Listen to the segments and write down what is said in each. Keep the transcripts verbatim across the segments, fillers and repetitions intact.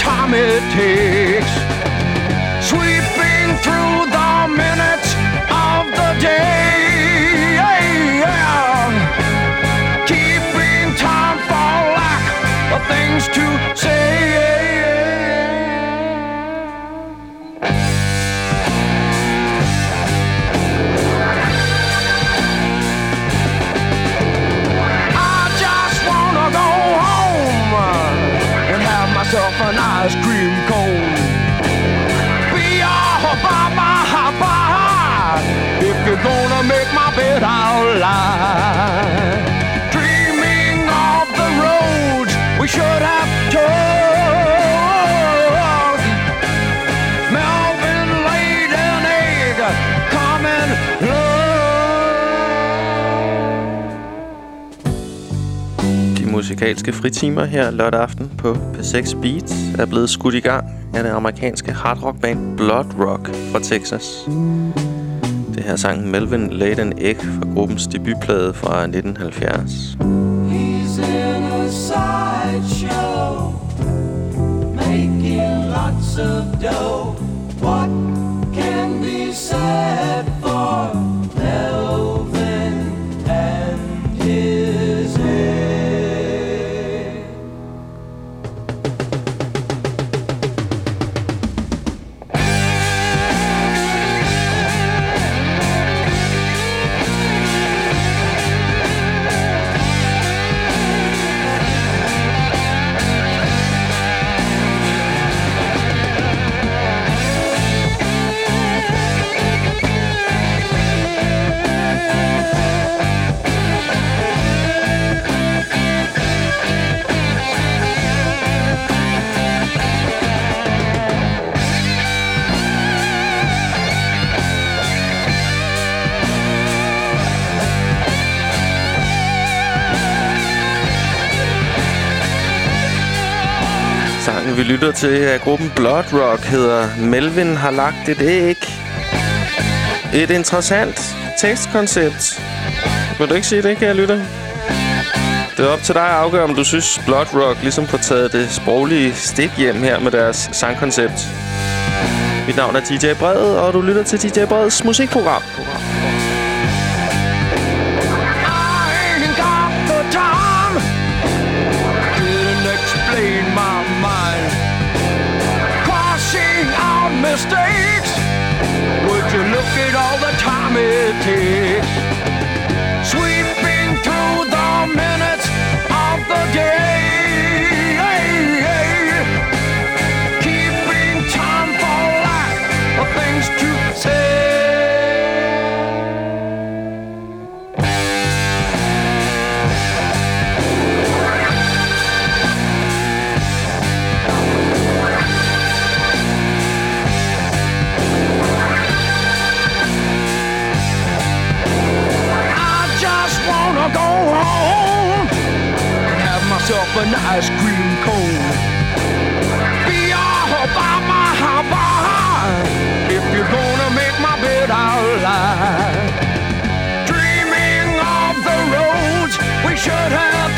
time it takes. Sweeping through the minutes of the day, yeah. Keeping time for lack of things to say. An ice cream cone. Be a bye-bye, if you're gonna make my bed, I'll lie. Dreaming of the roads we should have took. Melvin laid an egg, come and look. De musikalske fritimer her lørdag aften på P seks Beat er blevet skudt i gang af det amerikanske hardrockband Blood Rock fra Texas. Det her sang Melvin Laid an Egg fra gruppens debutplade fra nitten halvfjerds. He's in a sideshow, making lots of dough. What can be said for Melvin and his egg? Vi lytter til, at gruppen Blood Rock hedder Melvin har lagt et æg. Et interessant tekstkoncept. Vil du ikke sige det, kære lytter? Det er op til dig at afgøre, om du synes Blood Rock ligesom får taget det sproglige stik hjem her med deres sangkoncept. Mit navn er D J Brede, og du lytter til D J Bredes musikprogram. Mistakes. Would you look at all the time it takes? Sweeping through the minutes of the day. Keeping time for lack of things to say. Go home and have myself an ice cream cone. Be all by my house. If you're gonna make my bed, I'll lie. Dreaming of the roads we should have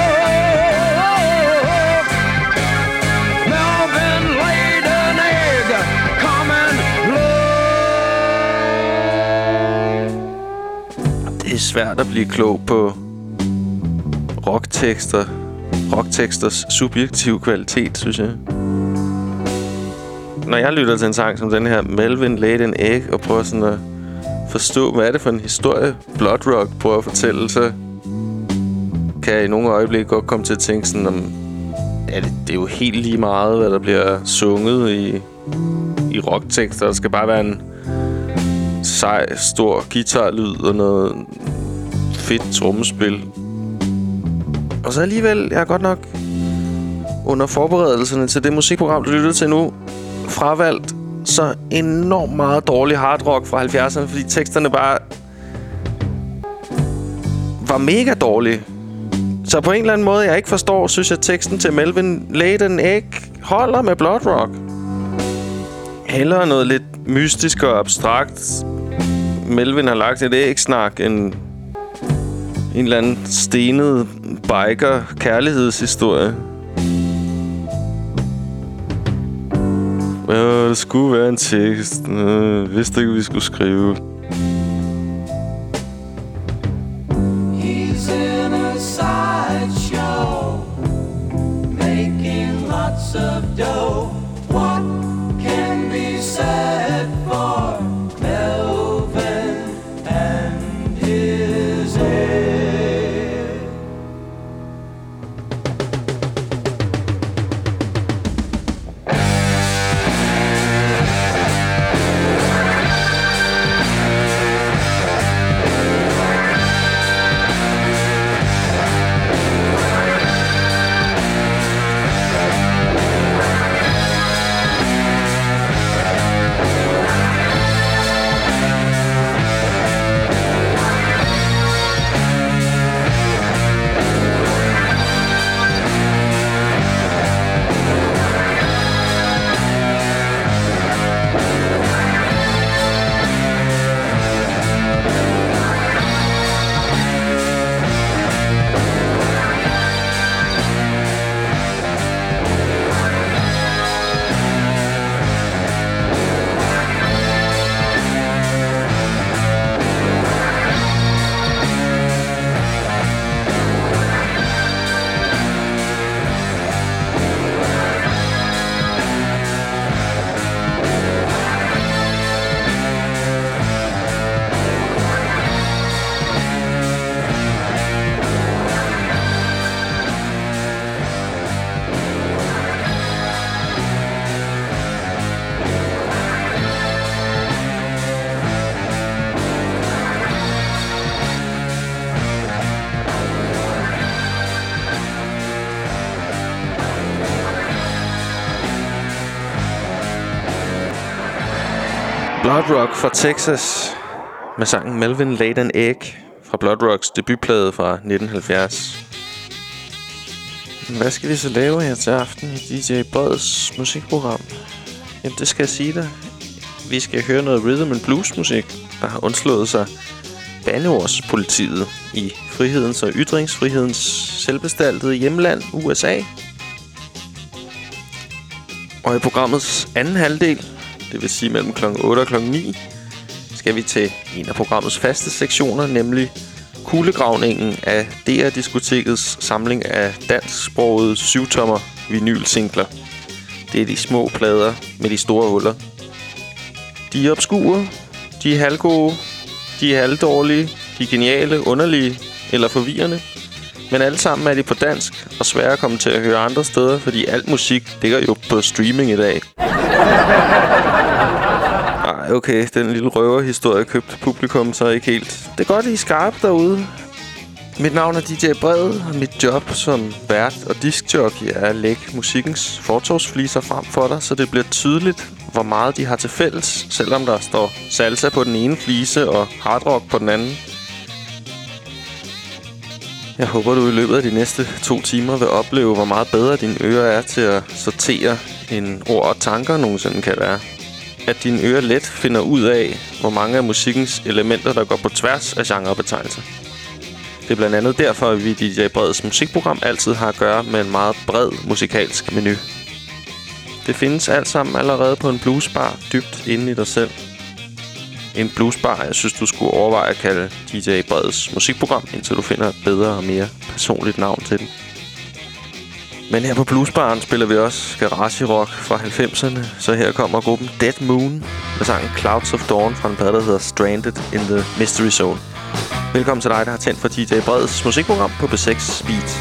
took. Melvin laid an egg, come and look. Det er svært at blive klog på rocktekster, rockteksters subjektiv kvalitet, synes jeg. Når jeg lytter til en sang som den her, Melvin Laid an Egg, og prøver sådan at forstå, hvad er det for en historie, Blood Rock prøver at fortælle, så kan jeg i nogle øjeblikke godt komme til at tænke sådan, om ja, det, det er jo helt lige meget, hvad der bliver sunget i, i rocktekster. Der skal bare være en sej, stor guitarlyd og noget fedt trommespil. Og så alligevel, jeg er godt nok under forberedelserne til det musikprogram, du lytter til nu, fravalgt så enormt meget dårlig hardrock fra halvfjerdserne, fordi teksterne bare var mega dårlige. Så på en eller anden måde, jeg ikke forstår, synes jeg, teksten til Melvin Laid an Egg holder med Blood Rock. Hellere noget lidt mystisk og abstrakt. Melvin har lagt et æg-snak, en, en eller anden stenet biker-kærlighedshistorie. Når det skulle være en tekst. Øh, vidste ikke, vi skulle skrive. He's in a sideshow, making lots of dough. What can be said for Melvin and his head? Blood Rock fra Texas med sangen Melvin Laid an Egg fra Blood Rocks debutplade fra nitten halvfjerds. Hvad skal vi så lave her til aften i D J Breds musikprogram? Jamen det skal jeg sige dig. Vi skal høre noget rhythm and blues musik, der har undslået sig bandeordspolitiet i frihedens og ytringsfrihedens selvbestaltede hjemland U S A. Og i programmets anden halvdel, det vil sige mellem klokken otte og klokken ni, skal vi til en af programmets faste sektioner, nemlig kulegravningen af D R-diskotekets samling af dansksprogede syvtommer vinylsingler. Det er de små plader med de store huller. De er obskure, de er halvgode, de er halvdårlige, de er geniale, underlige eller forvirrende. Men alle sammen er de på dansk og svære at komme til at høre andre steder, fordi alt musik ligger jo på streaming i dag. Ej, okay, den lille røverhistorie købte publikum så ikke helt. Det er godt, I er skarpe derude. Mit navn er D J Bred, og mit job som vært og diskjockey er at lægge musikkens fortovsfliser frem for dig, så det bliver tydeligt, hvor meget de har til fælles, selvom der står salsa på den ene flise og hardrock på den anden. Jeg håber, du i løbet af de næste to timer vil opleve, hvor meget bedre dine ører er til at sortere en ord og tanker nogensinde kan være. At dine ører let finder ud af, hvor mange af musikkens elementer, der går på tværs af genrebetegnelser. Det er blandt andet derfor, at vi i D J Breds musikprogram altid har at gøre med en meget bred musikalsk menu. Det findes alt sammen allerede på en bluesbar dybt inde i dig selv. En bluesbar, jeg synes, du skulle overveje at kalde D J Breds musikprogram, indtil du finder et bedre og mere personligt navn til den. Men her på bluesbaren spiller vi også garage rock fra halvfemserne, så her kommer gruppen Dead Moon med sangen Clouds of Dawn fra en plade, der hedder Stranded in the Mystery Zone. Velkommen til dig, der har tændt for D J Breds musikprogram på B seks Speed.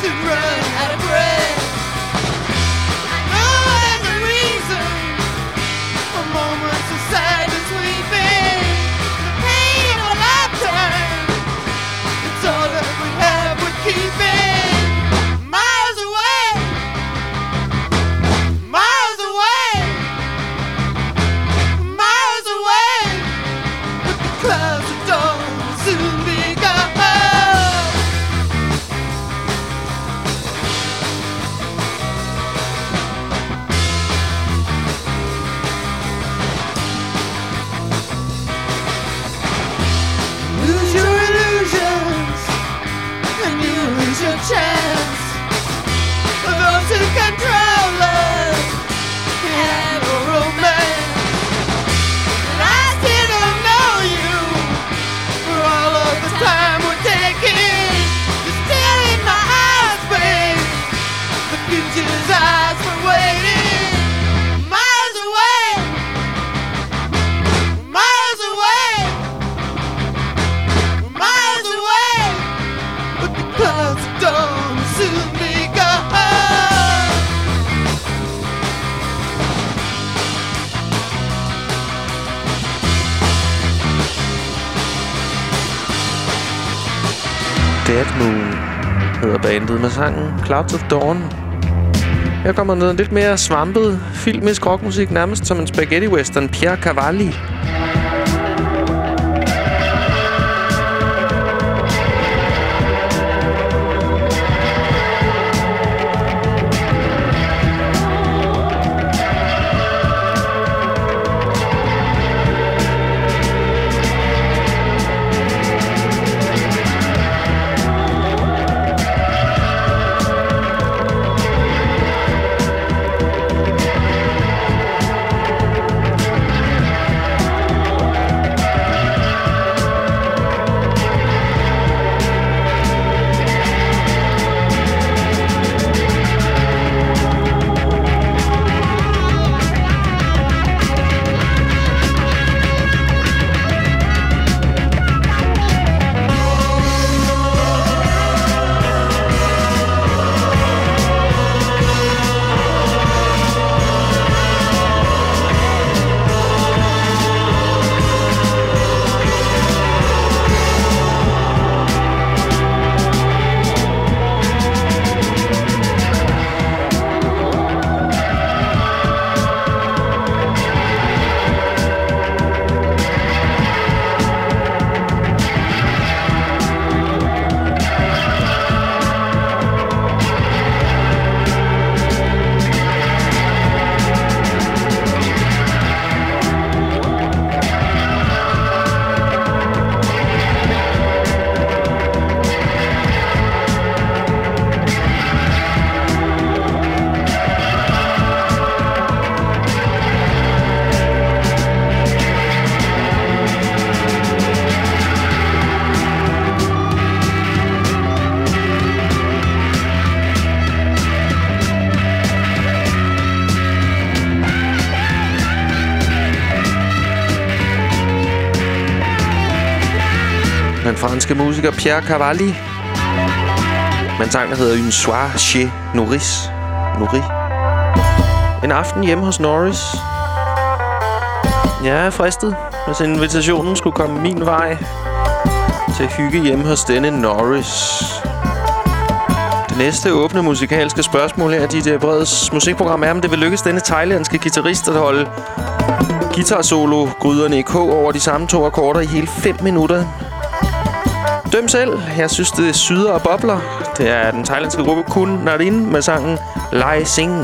Dead Moon hedder bandet med sangen Clouds of Dawn. Her kommer noget lidt mere svampet filmisk rockmusik, nærmest som en spaghetti western. Pierre Cavalli. Den franske musiker Pierre Cavalli med en sang, der hedder Un soir chez Norris. Norris. En aften hjemme hos Norris. Jeg er fristet, hvis invitationen skulle komme min vej til hygge hjemme hos denne Norris. Det næste åbne musikalske spørgsmål her, D J Breds musikprogram, er, om det vil lykkes denne thailandske guitarist at holde guitar-solo-gryderne i kog over de samme to akkorder i hele fem minutter. Døm selv. Jeg synes, det syder og bobler. Det er den thailandske gruppe Kun Narin med sangen Lai Sing.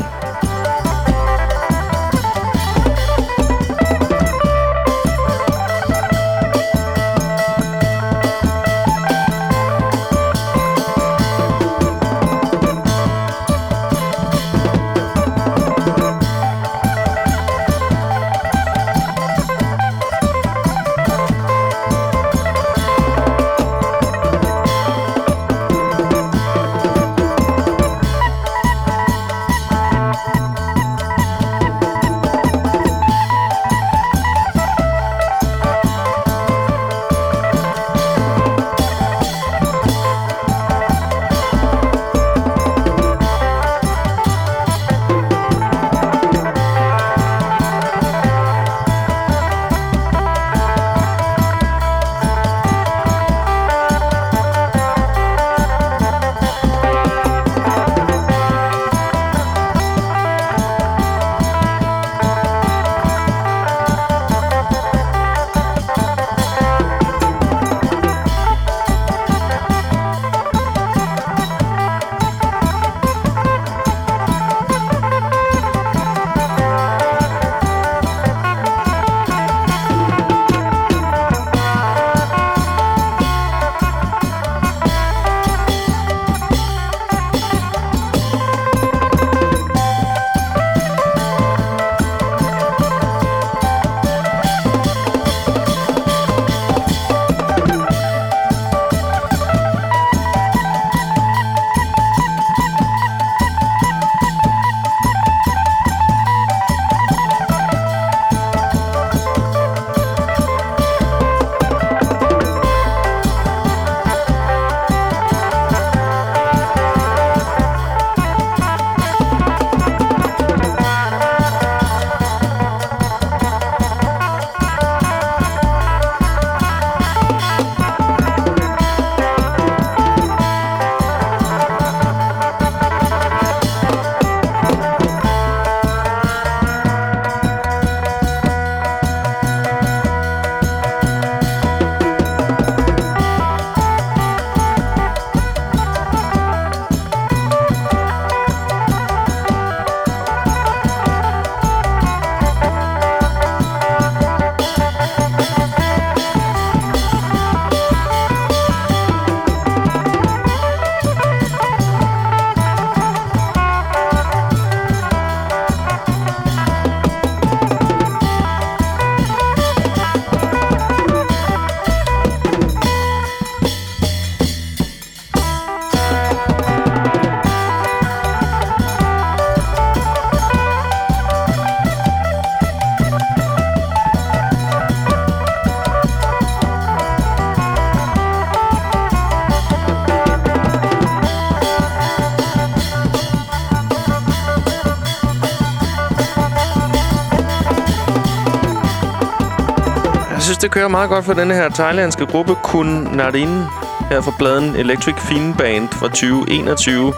det kører meget godt for denne her thailandske gruppe Kun Narin her fra pladen Electric Fine Band fra tyve enogtyve.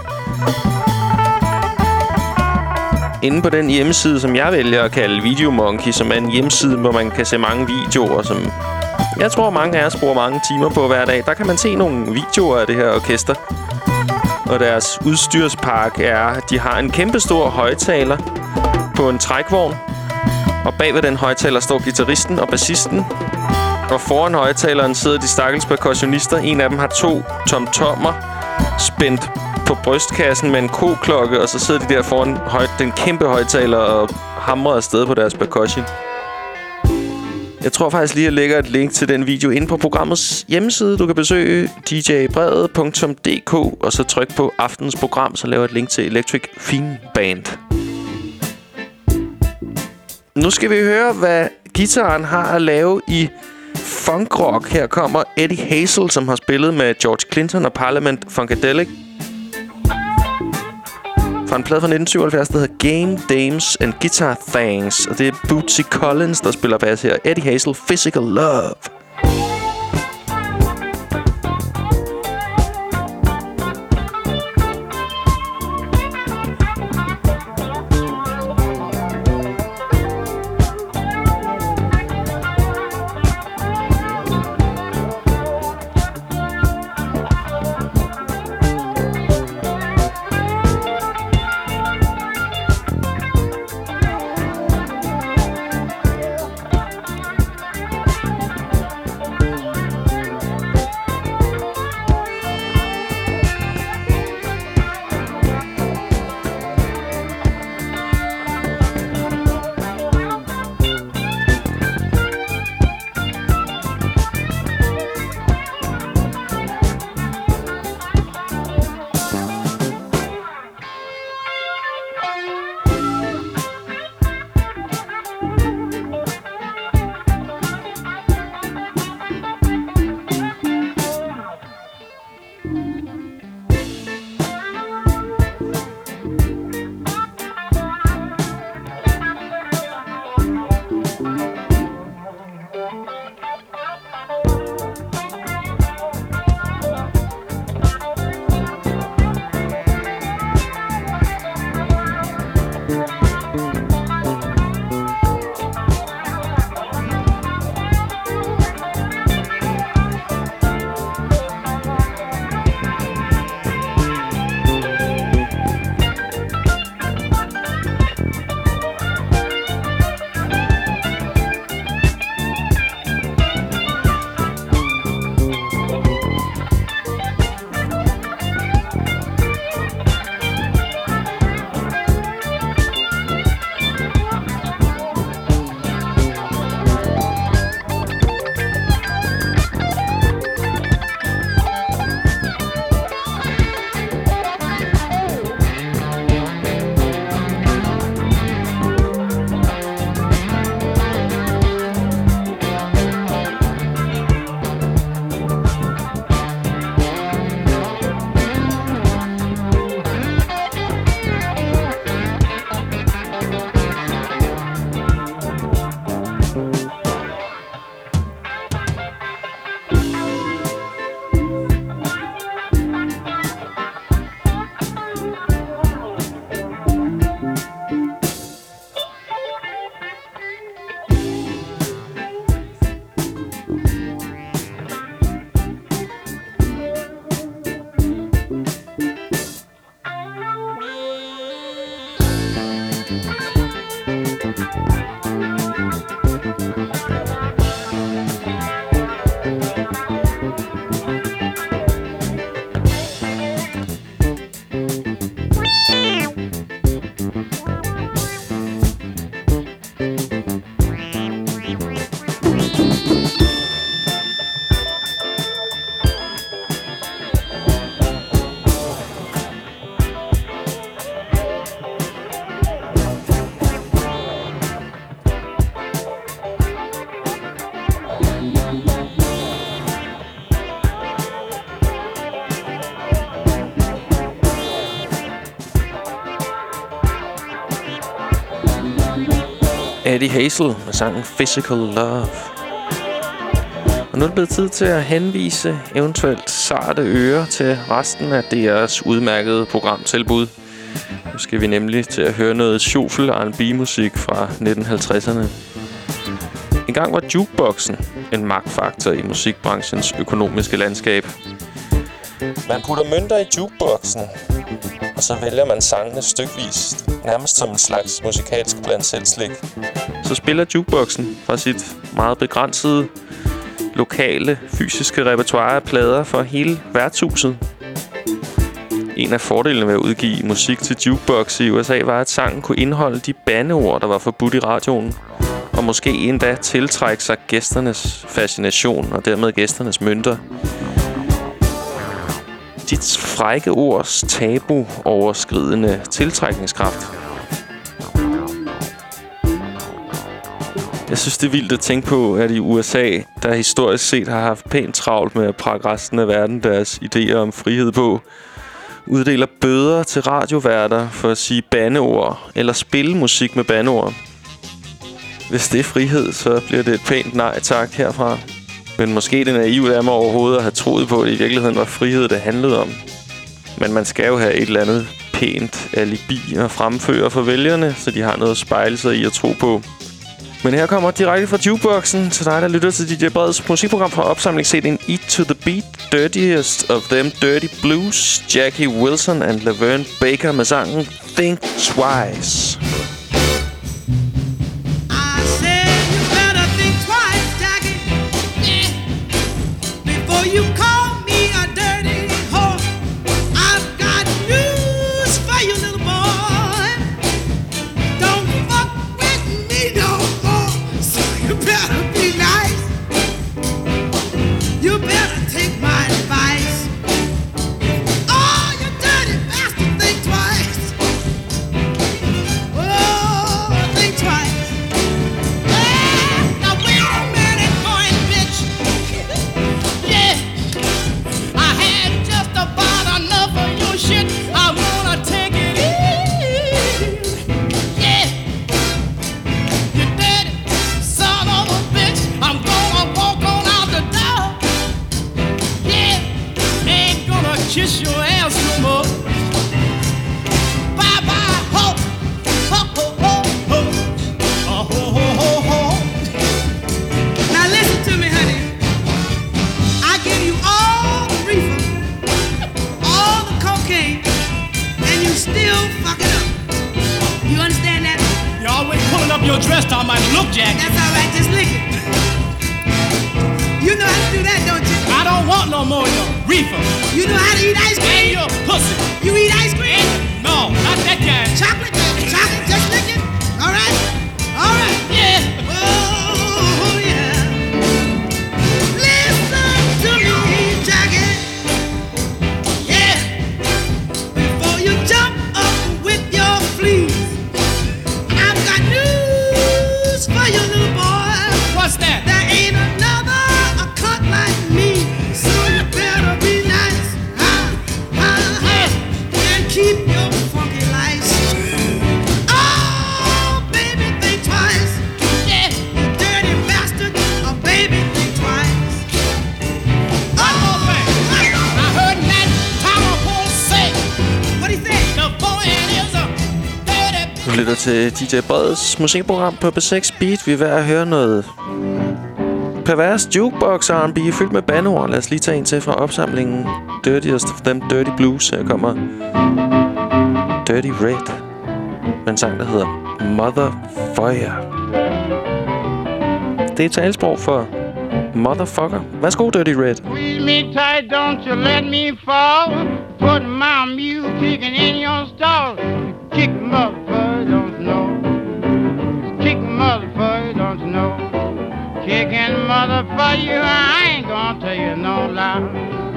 Inde på den hjemmeside, som jeg vælger at kalde Videomonkey, som er en hjemmeside, hvor man kan se mange videoer, som jeg tror, mange af os bruger mange timer på hver dag. Der kan man se nogle videoer af det her orkester. Og deres udstyrspark er, at de har en kæmpestor højttaler på en trækvogn. Og bag ved den højttaler står guitaristen og bassisten. Og foran højttaleren sidder de stakkels percussionister. En af dem har to tomtommer spændt på brystkassen med en koklokke. Og så sidder de der foran høj- den kæmpe højttaler og hamrer afsted på deres percussion. Jeg tror faktisk lige, at jeg lægger et link til den video inde på programmets hjemmeside. Du kan besøge d j brevet punktum d k og så tryk på aftens program, så laver jeg et link til Electric Fine Band. Nu skal vi høre, hvad guitaren har at lave i funkrock. Her kommer Eddie Hazel, som har spillet med George Clinton og Parliament Funkadelic. Fra en plade fra nitten syvoghalvfjerds, der hedder Game, Dames and Guitar Things. Og det er Bootsy Collins, der spiller bass her. Eddie Hazel, Physical Love. Eddie Hazel med sangen Physical Love. Og nu er det blevet tid til at henvise eventuelt sarte ører til resten af D R's udmærkede programtilbud. Nu skal vi nemlig til at høre noget shuffle R and B-musik fra nitten halvtredserne. En gang var jukeboxen en magtfaktor i musikbranchens økonomiske landskab. Man putter mønter i jukeboxen, og så vælger man sangene stykvis, nærmest som en slags musikalsk blandt selv slik. Så spiller jukeboxen fra sit meget begrænsede, lokale, fysiske repertoire af plader for hele værtshuset. En af fordelene ved at udgive musik til jukebox i U S A var, at sangen kunne indeholde de bandeord, der var forbudt i radioen, og måske endda tiltrække sig gæsternes fascination og dermed gæsternes mønter. Dit frække ords tabu-overskridende tiltrækningskraft. Jeg synes, det er vildt at tænke på, at i U S A, der historisk set har haft pænt travlt med at prakke resten af verden deres idéer om frihed på, uddeler bøder til radioværter for at sige bandeord eller spille musik med bandeord. Hvis det er frihed, så bliver det et pænt nej tak herfra. Men måske det naive er mig overhovedet at have troet på, at det i virkeligheden var frihed, det handlede om. Men man skal jo have et eller andet pænt alibi at fremføre for vælgerne, så de har noget at spejle sig i at tro på. Men her kommer direkte fra jukeboxen til dig, der lytter til D J Breds musikprogram fra opsamlings-C D'en Eat to the Beat, Dirtiest of Them Dirty Blues, Jackie Wilson and Laverne Baker med sangen Think Twice. You call me a dirty whore. I've got news for you, little boy. Don't fuck with me no more. So you better be nice. You better take my advice. Oh, you dirty bastard, think twice. Oh, think twice. Now wait a minute, boy, bitch. Shit, I'm gonna take it easy. Yeah, you dirty son of a bitch. I'm gonna walk on out the door. Yeah, ain't gonna kiss your ass no more. Bye bye, ho, ho, ho, ho, ho, oh, ho, ho, ho, ho. Now listen to me, honey. I give you all the reefer, all the cocaine, and you still fuck it up. You understand that? You're always pulling up your dress down my look, Jack. That's all right, just lick it. You know how to do that, don't you? I don't want no more of your reefer. You know how to eat ice And cream? your pussy. You eat ice cream? No, not that kind. Chocolate? Chocolate? Just lick it? All right? All right. Yeah. Oh, yeah. Listen to me, Jackie. Yeah. Before you jump up with your fleas, I've got news for you, little boy. What's that? There ain't another a cunt like me, so you better be nice. Ah, ah, ah, and keep your funky lice. Oh, baby, think twice. Yeah. You dirty bastard. Oh, baby, think twice. One more thing. I heard that Tom say What do you think? the boy is a dirty. Du lytter til D J Breds musikprogram på B seks Beat. Vi er ved at høre noget pervers jukebox R and B fyldt med bandeord. Lad os lige tage en til fra opsamlingen Dirtiest of Them Dirty Blues. Her kommer Dirty Red med en sang, der hedder Motherfucker. Det er talsprog for motherfucker. Værsgo, Dirty Red. Squeeze me tight, don't you let me fall. Put my mule kicking in your stall. Kick motherfucker, don't you know? Kick motherfucker, don't you know? Kicking motherfucker, you, I ain't gonna tell you no lie.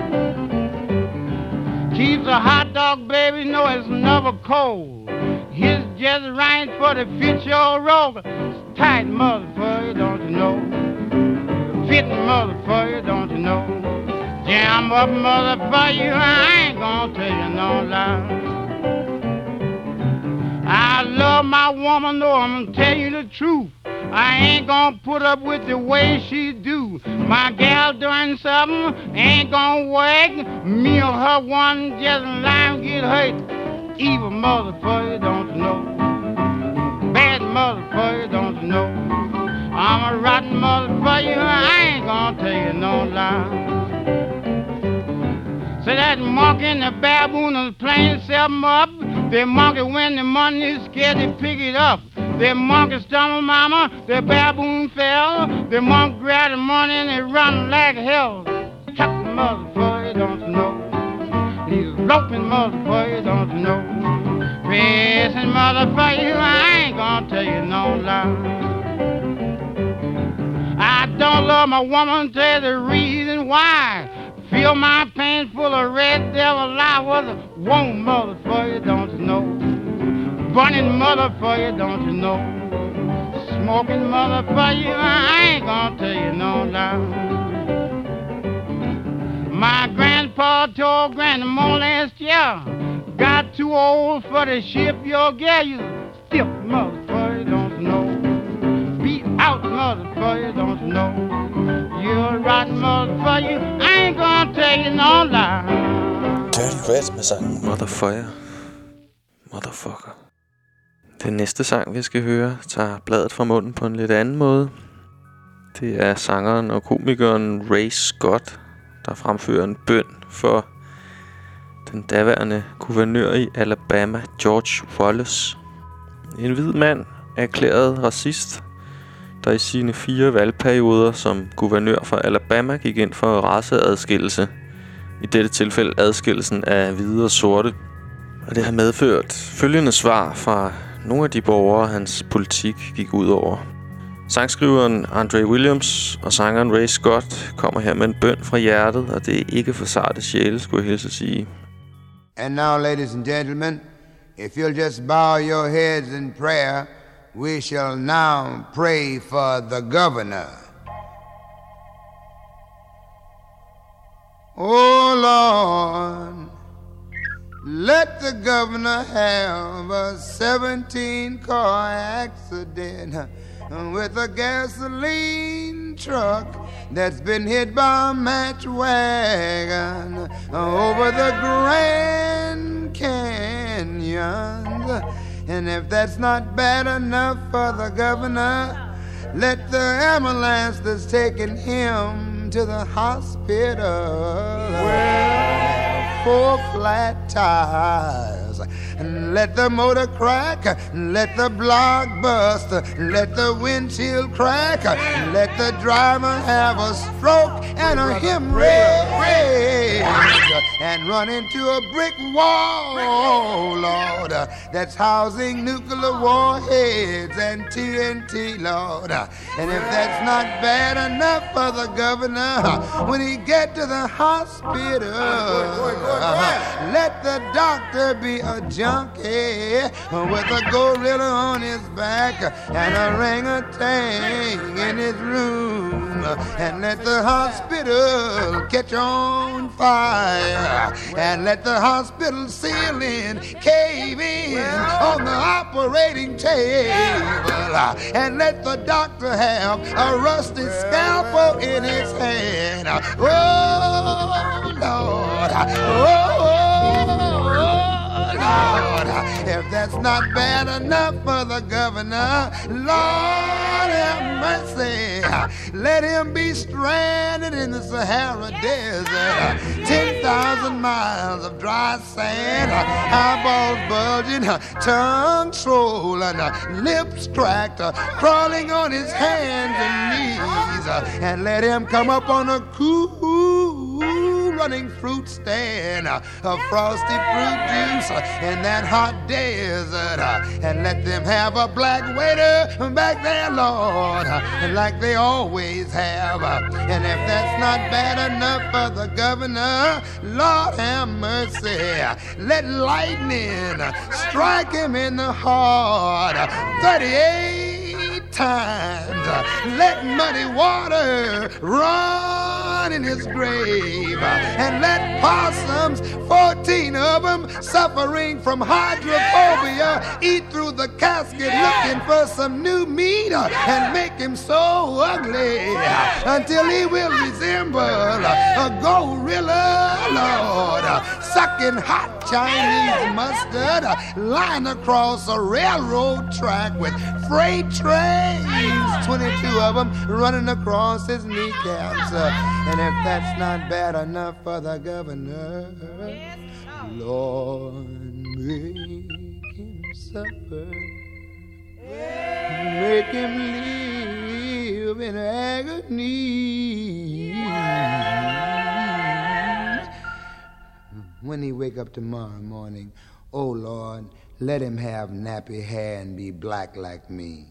Keeps a hot dog, baby, know it's never cold. He's just right for the future roll. Tight motherfucker, don't you know? Fitting motherfucker, don't you know? Jam up motherfucker, I ain't gonna tell you no lie. I love my woman, though I'm gonna tell you the truth. I ain't gonna put up with the way she do. My gal doing something ain't gonna work. Me or her one just line get hurt. Evil motherfucker, don't you know? Bad motherfucker, don't you know? I'm a rotten motherfucker, I ain't gonna tell you no lie. So that monkey and the baboon is playing something up. The monkey when the money is scared to pick it up. The monkey stumbled mama, the baboon fell. The monkey grabbed the money and he run like hell. Chuck the motherfucker, don't you know? He's loping motherfucker, don't you know? Pressing motherfucker, I ain't gonna tell you no lie. I don't love my woman, tell the reason why. Feel my pain full of red devil lie was a warm motherfucker, don't you know? Burning motherfucker, don't you know? Smoking motherfucker, I ain't gonna tell you no lie. My grandpa told grandma last year, got too old for the ship your gal, you stiff motherfucker, don't you know? Beat out motherfucker, don't you know? You're a rotten motherfucker, I ain't gonna tell you no lie. Dirty Red med sangen Motherfucker. Motherfucker. Den næste sang, vi skal høre, tager bladet fra munden på en lidt anden måde. Det er sangeren og komikeren Ray Scott, der fremfører en bøn for den daværende guvernør i Alabama, George Wallace. En hvid mand, erklæret racist, der i sine fire valgperioder som guvernør for Alabama gik ind for raceadskillelse. I dette tilfælde adskillelsen af hvide og sorte. Og det har medført følgende svar fra nogle af de borgere, hans politik gik ud over. Sangskriveren Andre Williams og sangeren Ray Scott kommer her med en bøn fra hjertet, og det er ikke for sarte sjæle, skulle jeg hilse at sige. And now, ladies and gentlemen, if you'll just bow your heads in prayer, we shall now pray for the governor. Oh Lord, let the governor have a seventeen car accident with a gasoline truck that's been hit by a match wagon over the Grand Canyon. And if that's not bad enough for the governor, let the ambulance that's taking him to the hospital wear four flat tires. And let the motor crack, let the block bust, let the windshield crack, let the driver have a stroke and a hemorrhage and run into a brick wall, Lord, that's housing nuclear warheads and T N T, Lord. And if that's not bad enough for the governor, when he get to the hospital, let the doctor be a junkie with a gorilla on his back and a orangutan in his room, and let the hospital catch on fire, and let the hospital ceiling cave in on the operating table, and let the doctor have a rusty scalpel in his hand. Oh Lord, oh Lord, if that's not bad enough for the governor, Lord have mercy. Let him be stranded in the Sahara Desert. Ten thousand miles of dry sand, eyeballs bulging, tongue swollen, lips cracked, crawling on his hands and knees. And let him come up on a cool running fruit stand of frosty fruit juice in that hot desert, and let them have a black waiter back there, Lord, like they always have. And if that's not bad enough for the governor, Lord have mercy, let lightning strike him in the heart thirty-eight times, let muddy water run sun in his grave. And let possums, fourteen of them, suffering from hydrophobia, eat through the casket looking for some new meat and make him so ugly until he will resemble a gorilla, Lord, sucking hot Chinese mustard, lying across a railroad track with freight trains, twenty-two of them running across his kneecaps. Uh, and if that's not bad enough for the governor, Lord, make him suffer, make him live in agony. When he wake up tomorrow morning, oh Lord, let him have nappy hair and be black like me.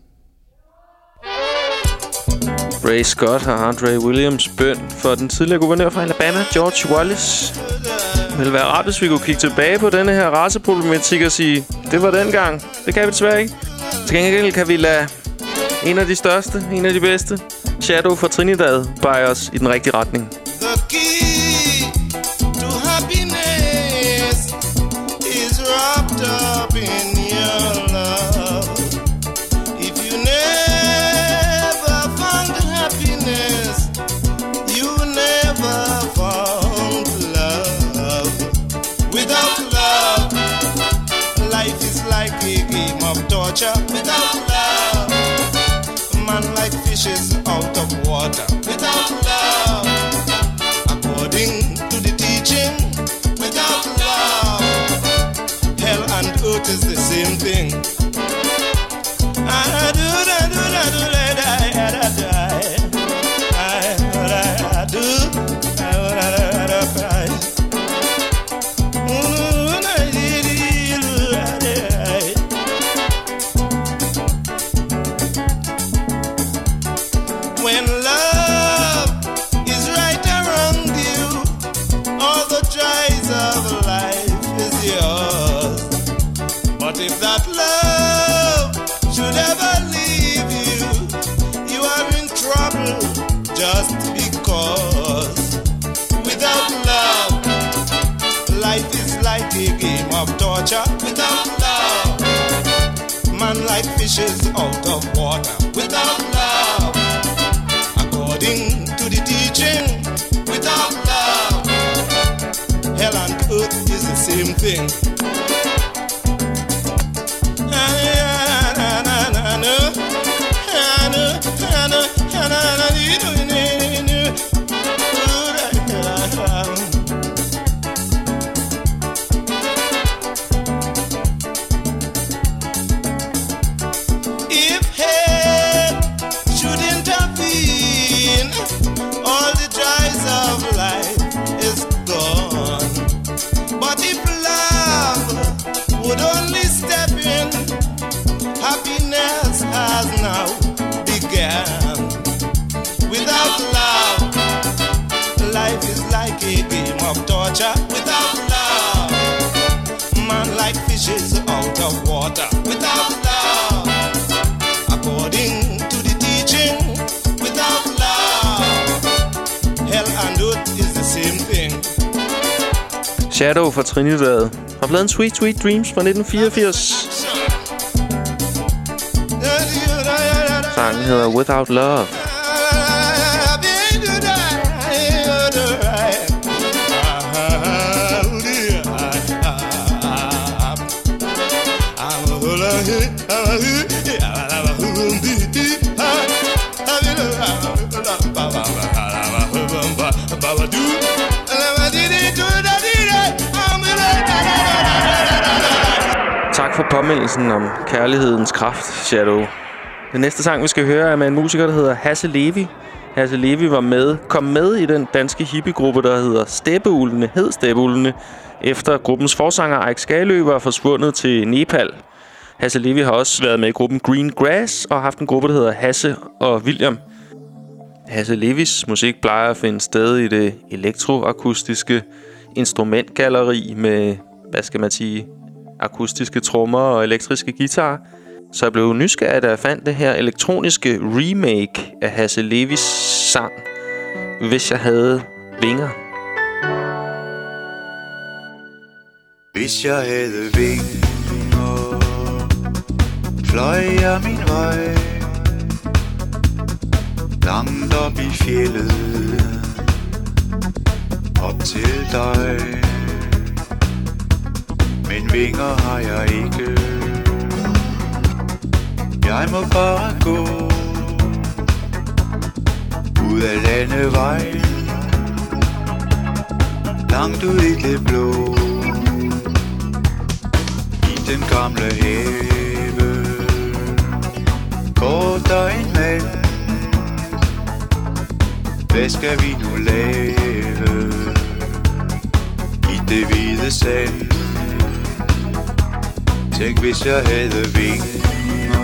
Ray Scott og Andre Williams bøn for den tidligere guvernør fra Alabama, George Wallace. Det ville være rart, hvis vi kunne kigge tilbage på denne her raceproblematik og sige, det var dengang. Det kan vi desværre ikke. Til gengæld kan vi lade en af de største, en af de bedste, Shadow fra Trinidad, bære os i den rigtige retning. The key to happiness is wrapped up in your love. If you never found happiness, you never found love. Without love, life is like a game of torture. Without love, man like fishes out of water. Without love, according to the teaching, without love, hell and earth is the same thing. I do, I do, I do, I do, I do, I do, I do. When love is right around you, all the joys of life is yours. But if that love should ever leave you, you are in trouble just because. Without love, life is like a game of torture. Without love, man like fishes out of water. Without love, according to the teaching, without love, hell and earth is the same thing. If hell should intervene, all the joys of life is gone. But if love would only step in, happiness has now begun. Without love, life is like a game of torture. Without love, man like fishes out of water. Without love, according to the teaching, without love, hell and earth is the same thing. Shadow fra Trinidad har lavet en Sweet Sweet Dreams fra nitten fireogfirs. Sangen hedder Without Love. Tak for påmindelsen om kærlighedens kraft, Shadow. Den næste sang, vi skal høre, er med en musiker, der hedder Hasse Levi. Hasse Levi var med, kom med i den danske hippiegruppe, der hedder Steppeulvene, hed Steppeulvene, efter gruppens forsanger Eik Skalø var forsvundet til Nepal. Hasse Levi har også været med i gruppen Green Grass og haft en gruppe, der hedder Hasse og William. Hasse Levis musik plejer at finde sted i det elektroakustiske instrumentgalleri med, hvad skal man sige, akustiske trommer og elektriske guitarer. Så jeg blev nysgerrig, da jeg fandt det her elektroniske remake af Hasse Levis sang Hvis jeg havde vinger. Hvis jeg havde vinger, fløj jeg min vej langt op i fjellet, op til dig. Men vinger har jeg ikke, jeg må bare gå ud af landevejen, langt ud i det blå, i den gamle have går der en mand. Hvad skal vi nu lave i det hvide sand? Tænk hvis jeg havde vinger,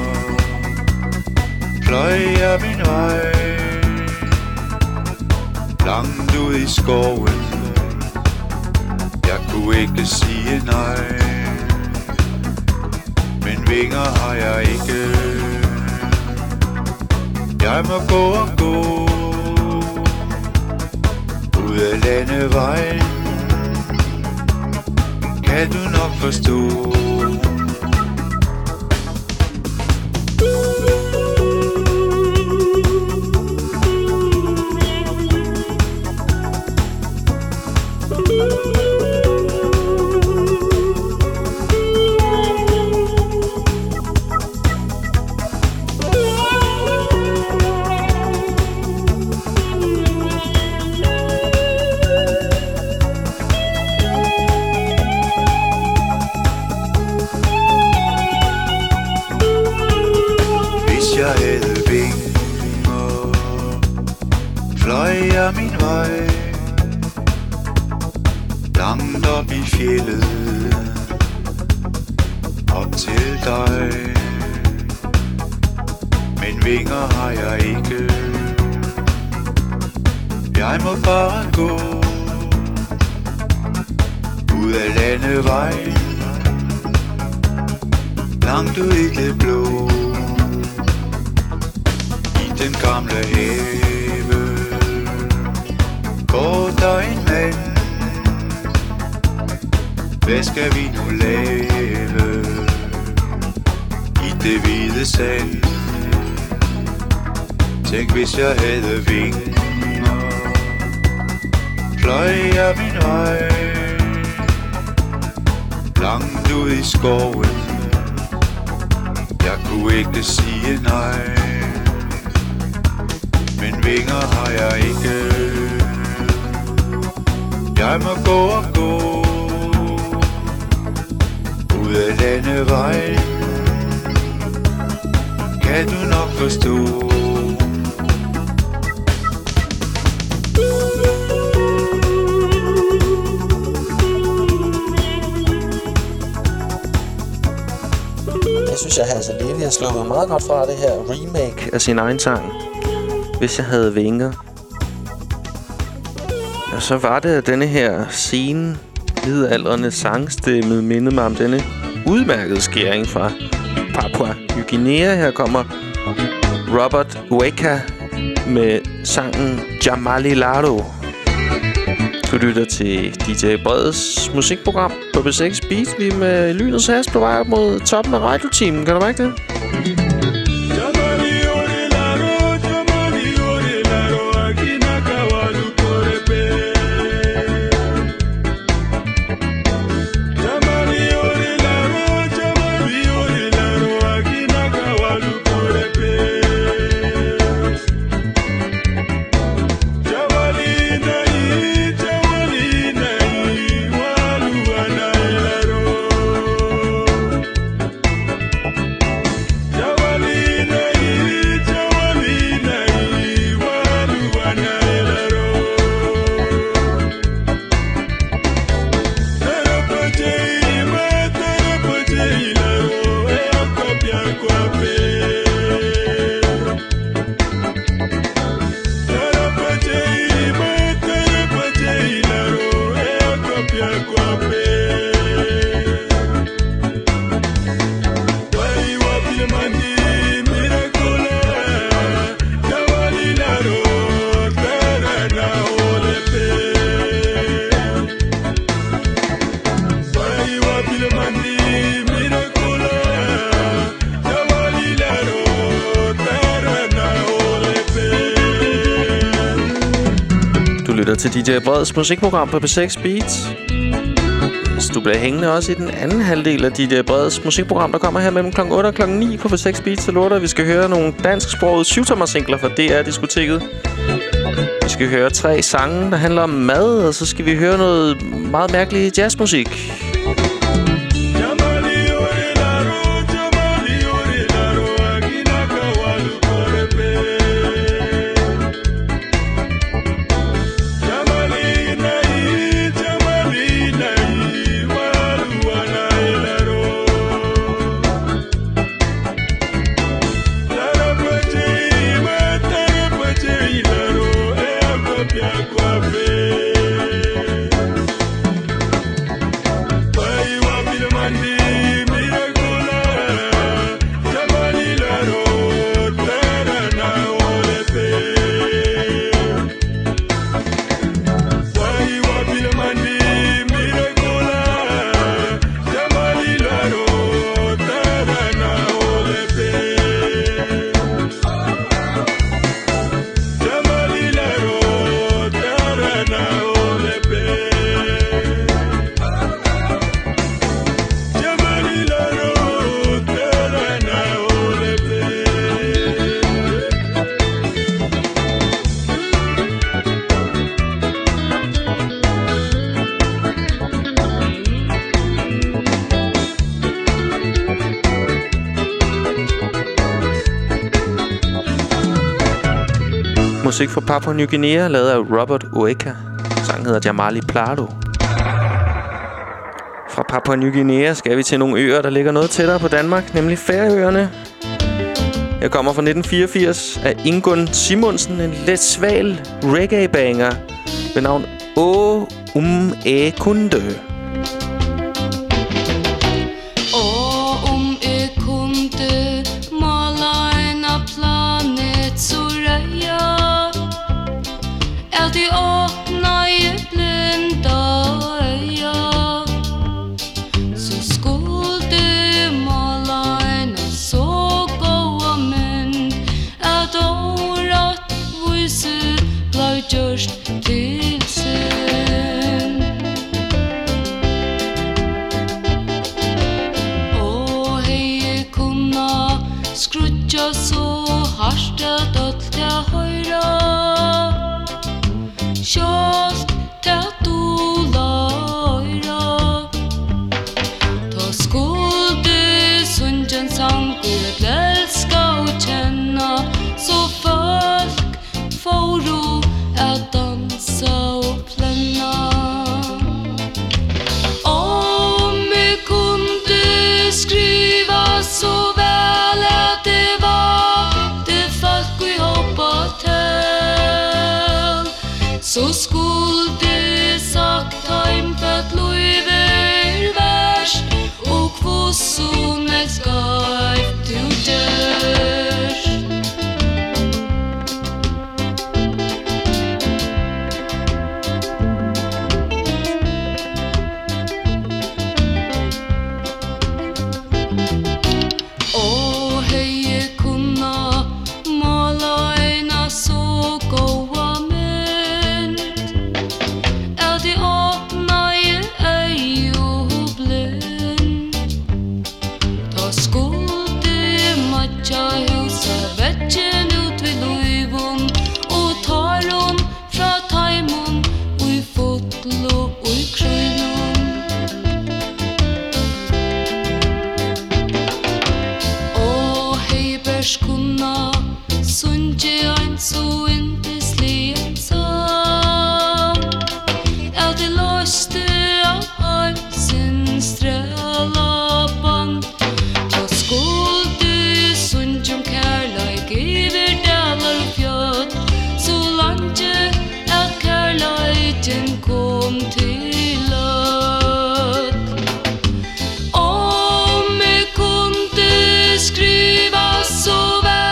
fløj jeg min vej langt ud i skoven. Jeg kunne ikke sige nej, men vinger har jeg ikke. Jeg må gå og gå ud af landevejen. Kan du nok forstå? Langt op i fjellet, op til dig. Men vinger har jeg ikke, jeg må bare gå ud af landevejen, langt ud i det blå, i den gamle have går der en mand. Hvad skal vi nu lave i det hvide sand? Tænk hvis jeg havde vinger, fløj jeg min vej langt ud i skoven. Jeg kunne ikke sige nej, men vinger har jeg ikke. Jeg må gå og gå ud af landevejen. Kan du nok forstå? Jeg synes, jeg altså lige har sluppet meget godt fra det her remake af sin egen sang, Hvis jeg havde vinger. Og så var det, at denne her scene, midaldrende sangstemme, mindede mig om denne udmærkede skæring fra Papua Ny Guinea. Her kommer Robert Weka med sangen Jamali Lado. Du lytter til D J Breds musikprogram på B seks Beat. Vi er med lynets hast på vej op mod toppen af radioteamen. Kan du mærke det? Yeah. til D J Breds musikprogram på P seks Beats. Hvis du bliver hængende også i den anden halvdel af D J Breds musikprogram, der kommer her mellem klokken otte og klokken ni på P seks Beats til lørdag. Vi skal høre nogle dansksprogede syvtommer-singler fra D R-diskoteket. Vi skal høre tre sange, der handler om mad, og så skal vi høre noget meget mærkelig jazzmusik. Musik fra Papua Ny Guinea, lavet af Robert Ueka. Sangen hedder Jamali Plado. Fra Papua Ny Guinea skal vi til nogle øer, der ligger noget tættere på Danmark, nemlig Færøerne. Jeg kommer fra nitten fireogfirs af Ingun Simonsen, en let sval reggae-banger ved navn Å Um E Kunde. Så skulle det sagt heim at løyver vers og kvosson er skarpt du dør. Å hei kunna mala eina så gåa Om vi kunde skriva så väl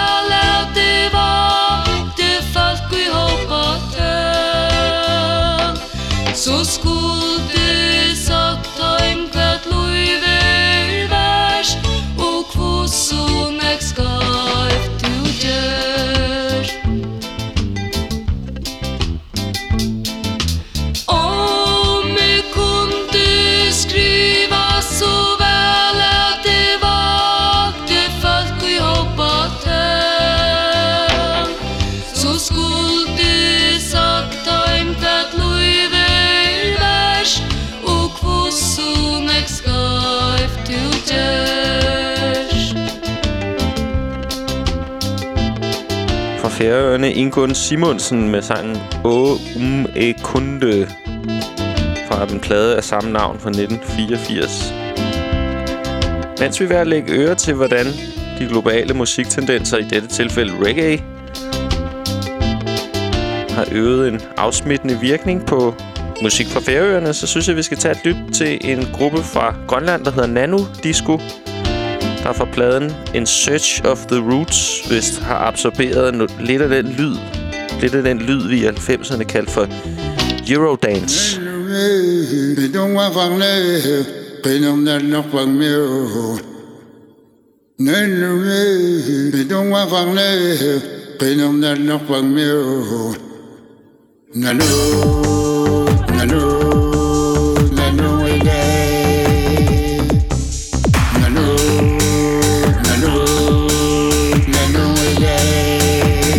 Færøerne, Ingunn Simonsen med sangen Å um e kunde fra den plade af samme navn fra nitten fireogfirs. Mens vi er ved at lægge øre til, hvordan de globale musiktendenser, i dette tilfælde reggae, har øvet en afsmittende virkning på musik fra Færøerne, så synes jeg, vi skal tage et lyt til en gruppe fra Grønland, der hedder Nano Disco, der fra pladen In Search of the Roots vist har absorberet no- lidt af den lyd, lidt af den lyd, vi i halvfemserne kaldte for Eurodance. Nano, nano, nano, again. Nano, nano, nano, again.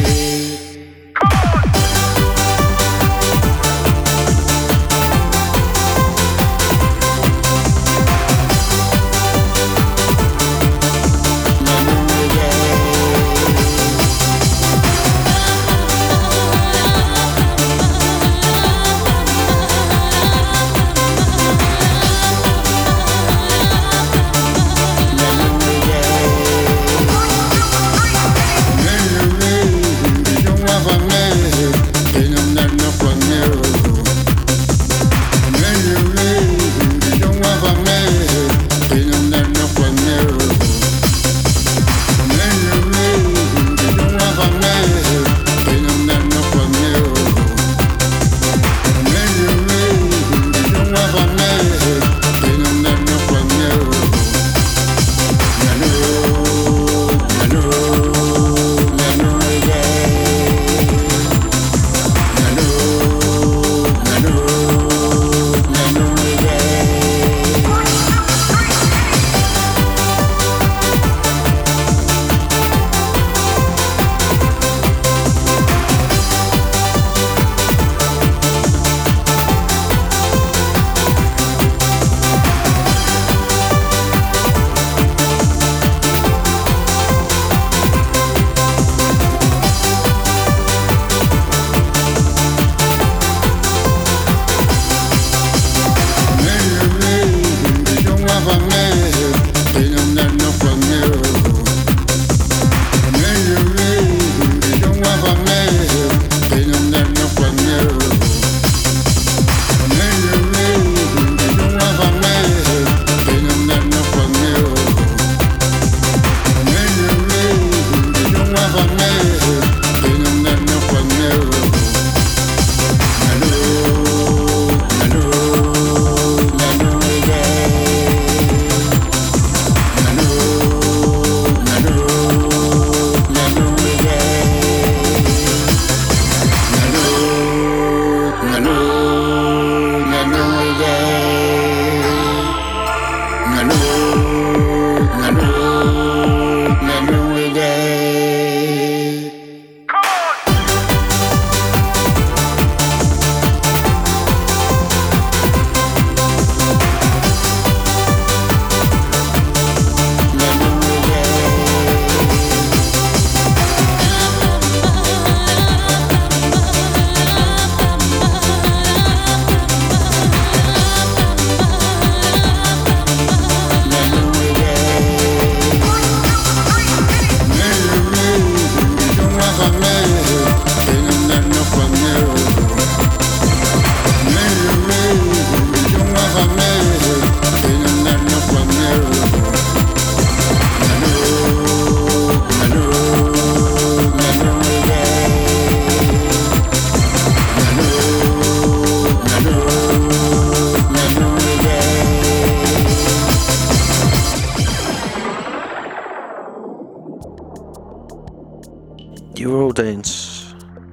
Eurodance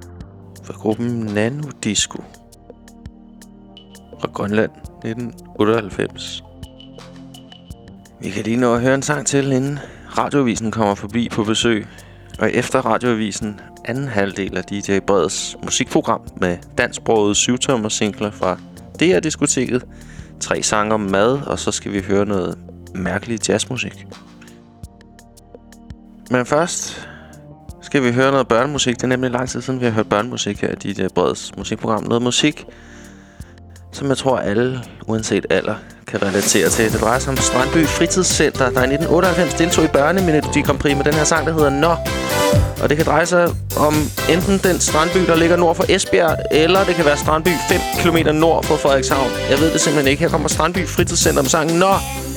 fra gruppen Nano Disco fra Grønland nitten otteoghalvfems. Vi kan lige nå at høre en sang til, inden Radioavisen kommer forbi på besøg. Og efter Radioavisen anden halvdel af D J Breds musikprogram med dansksprogede syvtommer singler fra D R-diskoteket, tre sange om mad, og så skal vi høre noget mærkelig jazzmusik. Men først skal vi høre noget børnemusik. Det er nemlig lang tid siden, vi har hørt børnemusik her i D J Breds musikprogram. Noget musik, som jeg tror alle, uanset alder, kan relatere til. Det drejer sig om Strandby Fritidscenter, der i nitten otteoghalvfems deltog i Børnemelodi Grand Prix med den her sang, der hedder Nå. Og det kan dreje sig om enten den Strandby, der ligger nord for Esbjerg, eller det kan være Strandby fem kilometer nord for Frederikshavn. Jeg ved det simpelthen ikke. Her kommer Strandby Fritidscenter med sangen Nå.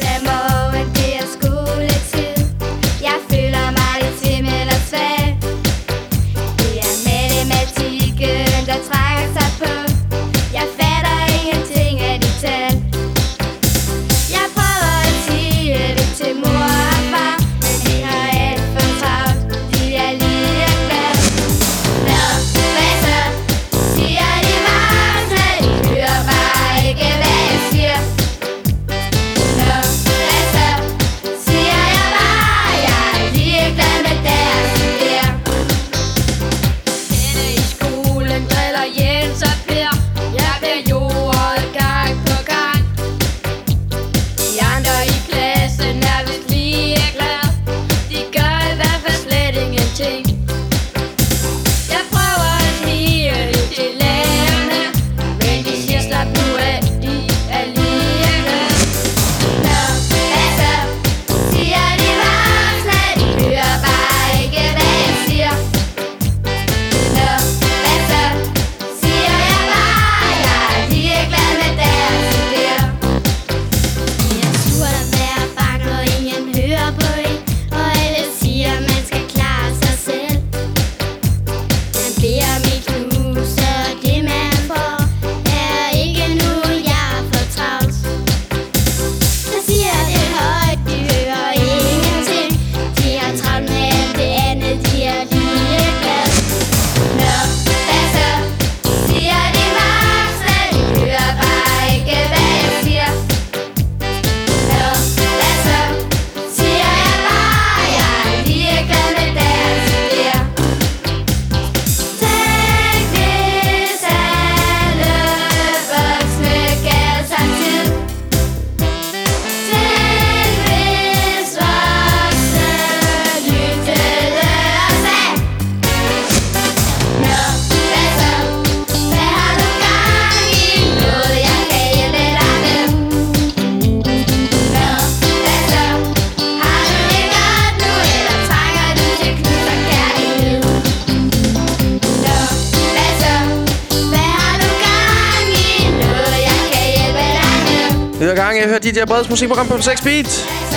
Jeg hørte D J Breds musikprogram på seks Beat.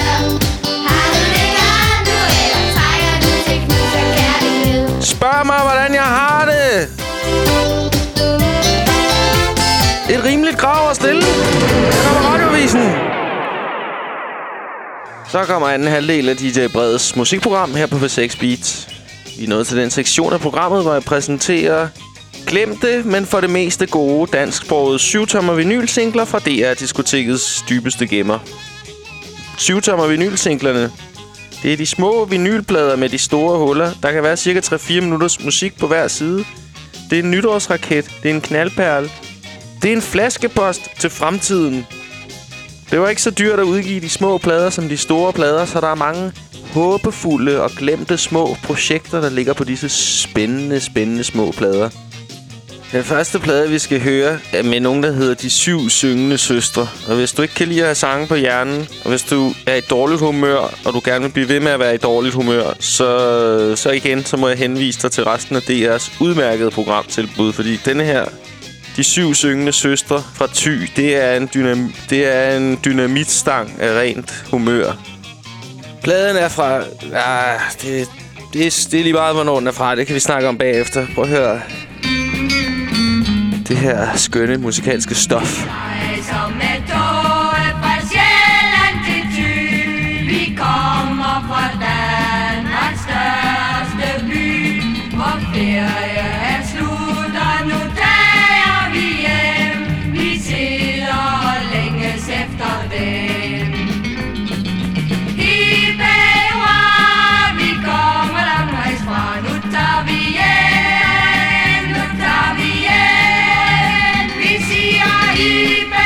Spørg mig, hvordan jeg har det. Et rimeligt krav at stille. Her kommer Radioavisen. Så kommer anden halvdel af D J Breds musikprogram her på seks Beat. Vi er nået til den sektion af programmet, hvor jeg præsenterer glemte, men for det meste gode dansksprogede syv-tommer vinylsingler fra D R-diskotekets dybeste gemmer. syv-tommer vinylsinglerne. Det er de små vinylplader med de store huller. Der kan være cirka tre til fire minutters musik på hver side. Det er en nytårsraket. Det er en knaldperle. Det er en flaskepost til fremtiden. Det var ikke så dyrt at udgive de små plader som de store plader, så der er mange håbefulde og glemte små projekter, der ligger på disse spændende, spændende små plader. Den første plade, vi skal høre, er med nogen, der hedder De Syv Syngende Søstre. Og hvis du ikke kan lide at have sange på hjernen, og hvis du er i dårligt humør, og du gerne vil blive ved med at være i dårligt humør, så, så igen, så må jeg henvise dig til resten af D R's udmærkede programtilbud. Fordi denne her, De Syv Syngende Søstre fra Thy, det er en, dynam- det er en dynamitstang af rent humør. Pladen er fra... Ah, det, det, er, det er lige meget, hvornår den er fra. Det kan vi snakke om bagefter. Prøv at høre det her skønne musikalske stof. Som et tog fra Sjælland til Thy. Vi kommer fra Danmarks største by. Hvor ferie er slut, og nu tager vi hjem. Vi sidder og længes efter dem. I bæver, vi kommer langvejs fra. Nu tager vi hjem, nu tager vi hjem. Vi siger i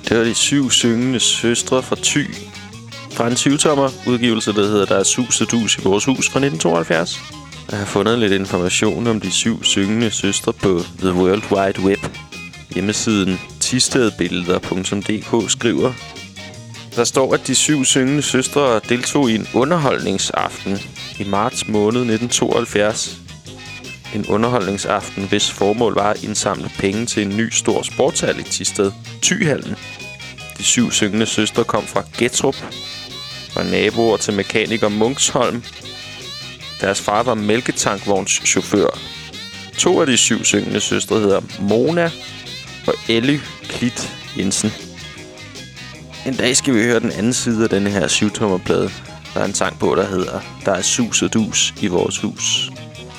Det var de syv syngende søstre fra Thy. Fra en syv-tommer udgivelse, der hedder Der er sus og dus i vores hus fra nitten tooghalvfjerds. Jeg har fundet lidt information om de syv syngende søstre på The World Wide Web. Hjemmesiden tistedbilleder punktum d k skriver, der står, at de syv syngende søstre deltog i en underholdningsaften i marts måned nitten tooghalvfjerds. En underholdningsaften, hvis formål var at indsamle penge til en ny stor sportshal i Thisted, Thyhallen. De syv syngende søstre kom fra Gettrup, var naboer til mekaniker Munksholm. Deres far var mælketankvognschauffør. To af de syv syngende søstre hedder Mona og Elly Klit Jensen. En dag skal vi høre den anden side af denne her syv-tommerplade. Der er en sang på, der hedder Der er sus og dus i vores hus.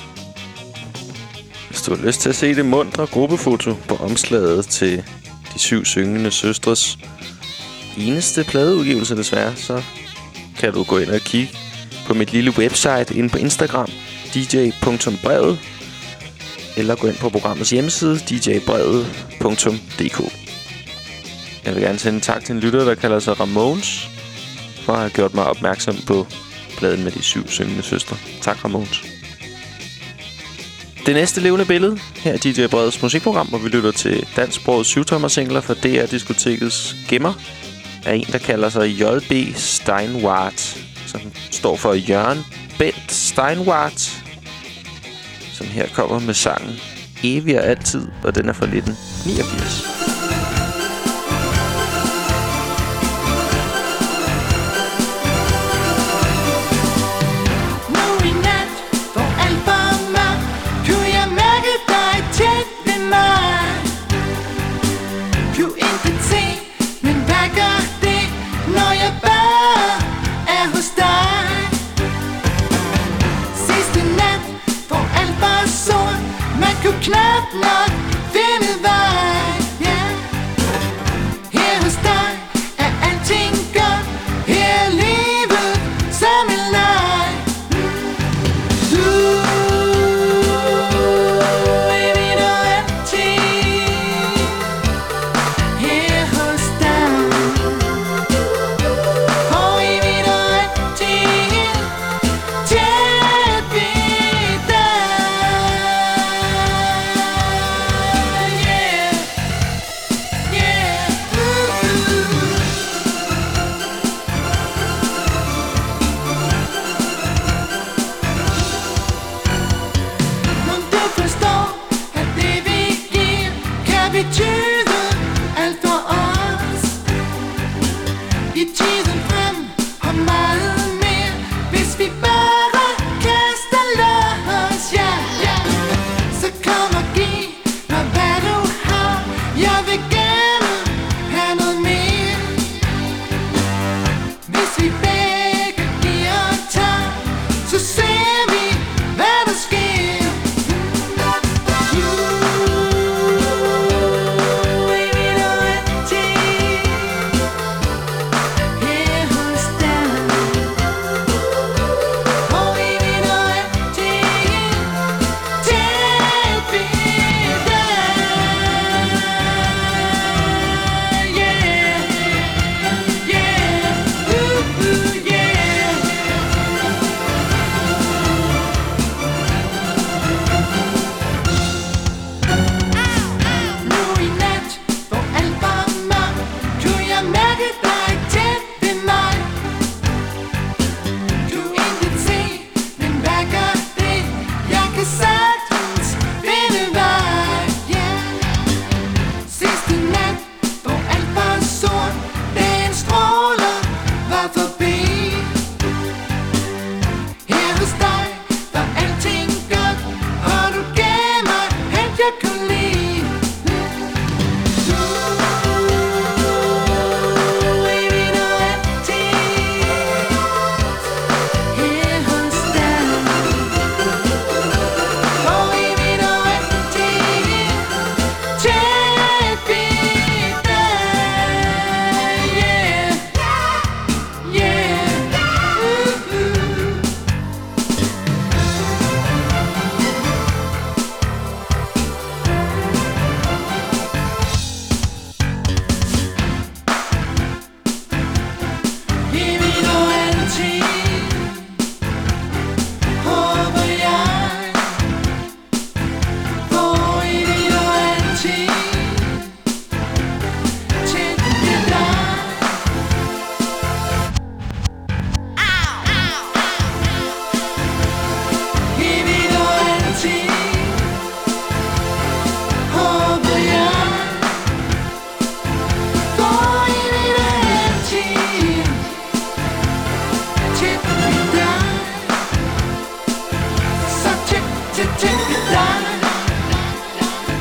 Hvis du har lyst til at se det muntre gruppefoto på omslaget til de syv syngende søstres eneste pladeudgivelse desværre, så kan du gå ind og kigge på mit lille website inde på Instagram, d j punktum brevet, eller gå ind på programmets hjemmeside, d j brevet punktum d k. Jeg vil gerne sende en tak til en lytter, der kalder sig Ramones, for at have gjort mig opmærksom på pladen med de syv syngende søstre. Tak, Ramones. Det næste levende billede her er D J Breds musikprogram, hvor vi lytter til dansksproget syv-tommer-singler fra D R-diskotekets Gemmer, af en, der kalder sig J B Steinwart, som står for Jørgen Bent Steinwart, som her kommer med sangen Evig og altid, og den er fra nitten niogfirs. Knap nok finde vej, yeah. Her hos dig er alting godt. Her er livet som en leg. Du er evigt og altid. Her hos dig. For evigt og altid. Tæt ved dig.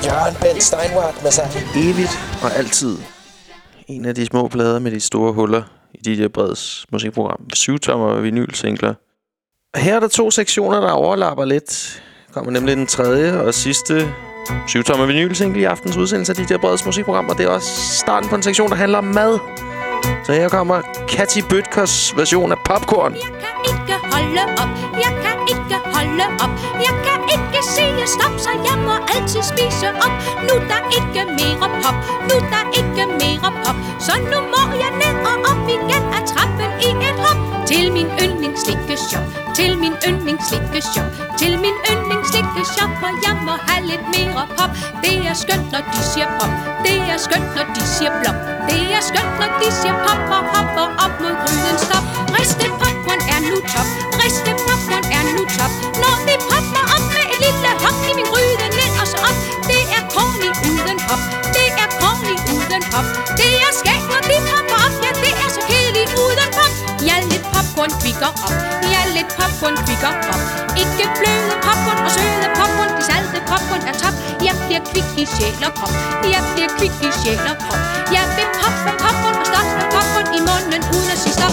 Jørgen Bent Steinwart med sig. Evigt og altid. En af de små plader med de store huller i D J Breds musikprogram. syv-tommer vinylsingler. Her er der to sektioner, der overlapper lidt. Kommer nemlig den tredje og sidste syv-tommer vinylsingle i aftens udsendelse af D J Breds musikprogram. Og det er også starten på en sektion, der handler om mad. Så her kommer Katty Bøtkers version af Popcorn. Jeg kan ikke holde op, jeg kan ikke holde op. Jeg kan ikke sige stop, så jeg må altid spise op. Nu der ikke mere pop, nu der ikke mere pop. Så nu må jeg ned og op igen af trappen i et hop. Til min yndlingsslikkeshop, til min yndlingsslikkeshop, til min yndlingsslikkeshop. For jeg må have lidt mere pop. Det er skønt, når de siger pop. Det er skønt, når de siger blop. Det er skønt, når de siger pop og hopper op mod gryden stop. Ristet popcorn er nu top, ristet popcorn er nu top. Når vi popper op med et lille hop i min gryde ned og så op. Det er corny uden hop, det er corny uden hop. Det er skægt, når de popper op, ja det er så kedeligt uden pop. Ja, lidt popcorn kvikker op, ja lidt popcorn kvikker op. Ikke bløde popcorn og søde popcorn, de salte popcorn er top. Jeg bliver kvik i sjæl og krop, jeg bliver kvik i sjæl og krop. Jeg vil poppe popcorn og stoppe popcorn i munden uden at sige stop.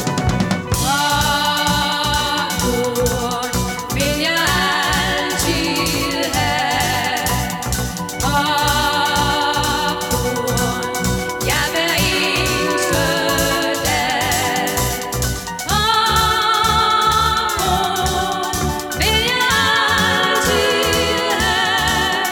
Popcorn vil jeg altid have. Popcorn, ja hver eneste dag. Popcorn vil jeg altid have.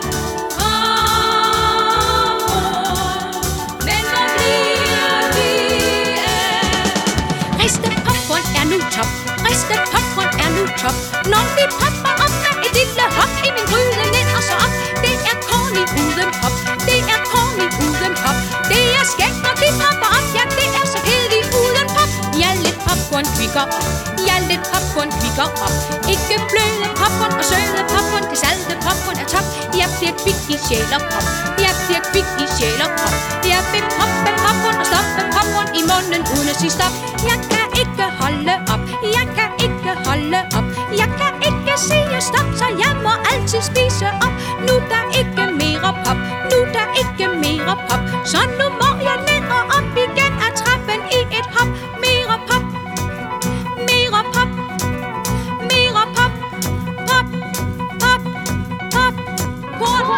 Popcorn, men hvor bliver vi af? Ristet popcorn er nu top, ristet popcorn er nu top. Når vi popper op med et lille hop i min gryde ned og så op. Det er corny uden hop, det er corny uden hop. Det er skægt, når vi popper op, ja det er så kedeligt uden pop. Ja, lidt popcorn kvikker op, ja lidt popcorn kvikker op. Ikke bløde popcorn og søde popcorn, det salte popcorn er top. Jeg bliver kvik i sjæl og krop, jeg bliver kvik i sjæl og krop. Jeg vil poppe popcorn og stoppe popcorn i munden uden at sige stop. Jeg kan ikke holde op, jeg kan ikke holde op. Jeg kan ikke sige stop, så jeg må altid spise op. Nu der ikke mere pop, nu der ikke mere pop. Så nu må jeg ned og op igen af trappen i et hop. Mere pop, mere pop, mere pop, pop, pop, pop, pop.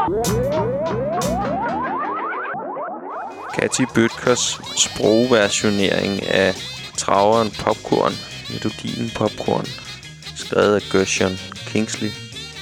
Katty Bøtkers sprogversionering af Traveren Popcorn, melodien Popcorn, skrevet af Gershon Kingsley.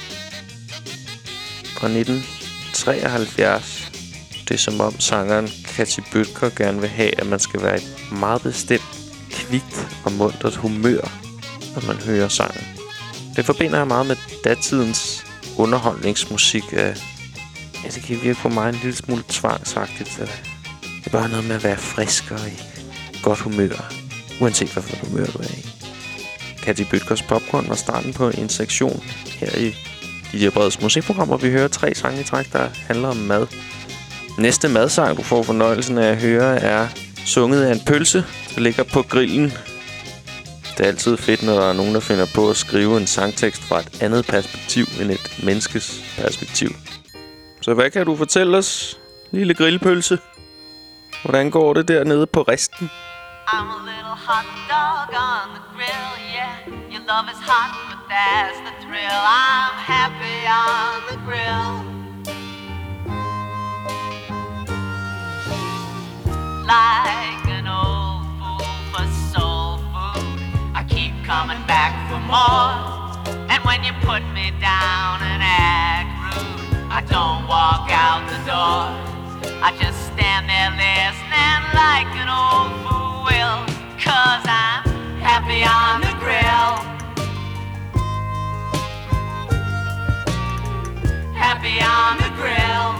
Fra nitten treoghalvfjerds. Det er som om sangeren Katty Bøtker gerne vil have, at man skal være i et meget bestemt, kvikt og muntert humør, når man hører sangen. Det forbinder jeg meget med datidens underholdningsmusik. Ja, det kan virke på mig en lille smule tvangsagtigt. Det er bare noget med at være frisk og i godt humør, uanset hvad for humør du er i. Katty Bøtkers Popcorn var starten på en sektion her i D J Breds musikprogram, hvor vi hører tre sange i træk, der handler om mad. Næste madsang, du får fornøjelsen af at høre, er sunget af en pølse, der ligger på grillen. Det er altid fedt, når der er nogen, der finder på at skrive en sangtekst fra et andet perspektiv end et menneskes perspektiv. Så hvad kan du fortælle os, lille grillpølse? Hvordan går det dernede på resten? I'm a little hot dog on the grill, yeah. Your love is hot, but that's the thrill. I'm happy on the grill. Like an old fool for soul food, I keep coming back for more. And when you put me down and act rude, I don't walk out the door. I just stand there listening like an old fool will, 'cause I'm happy on the grill. Happy on the grill.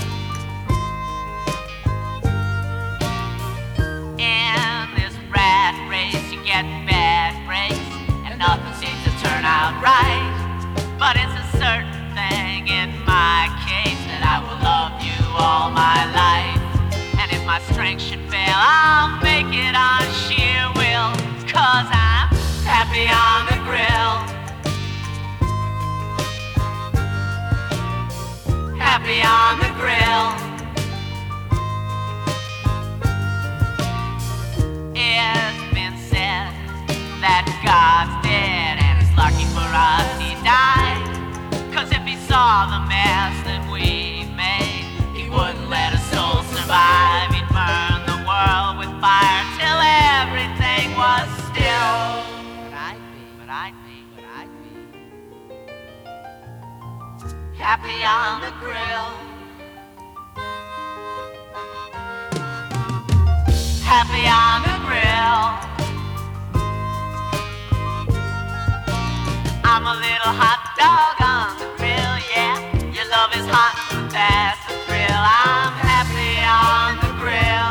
In this rat race you get bad breaks, and nothing seems to turn out right. But it's a certain thing in my case that I will love you all my life. And if my strength should fail, I'll make it on sheer will, 'cause I'm happy on the grill. Happy we made. He wouldn't let a soul survive. He'd burn the world with fire till everything was still. But I'd be, but I'd be, but I'd be happy on the grill. Happy on the grill. I'm a little hot dog on the grill, yeah. Your love is hot, but that's the thrill. I'm happy on the grill.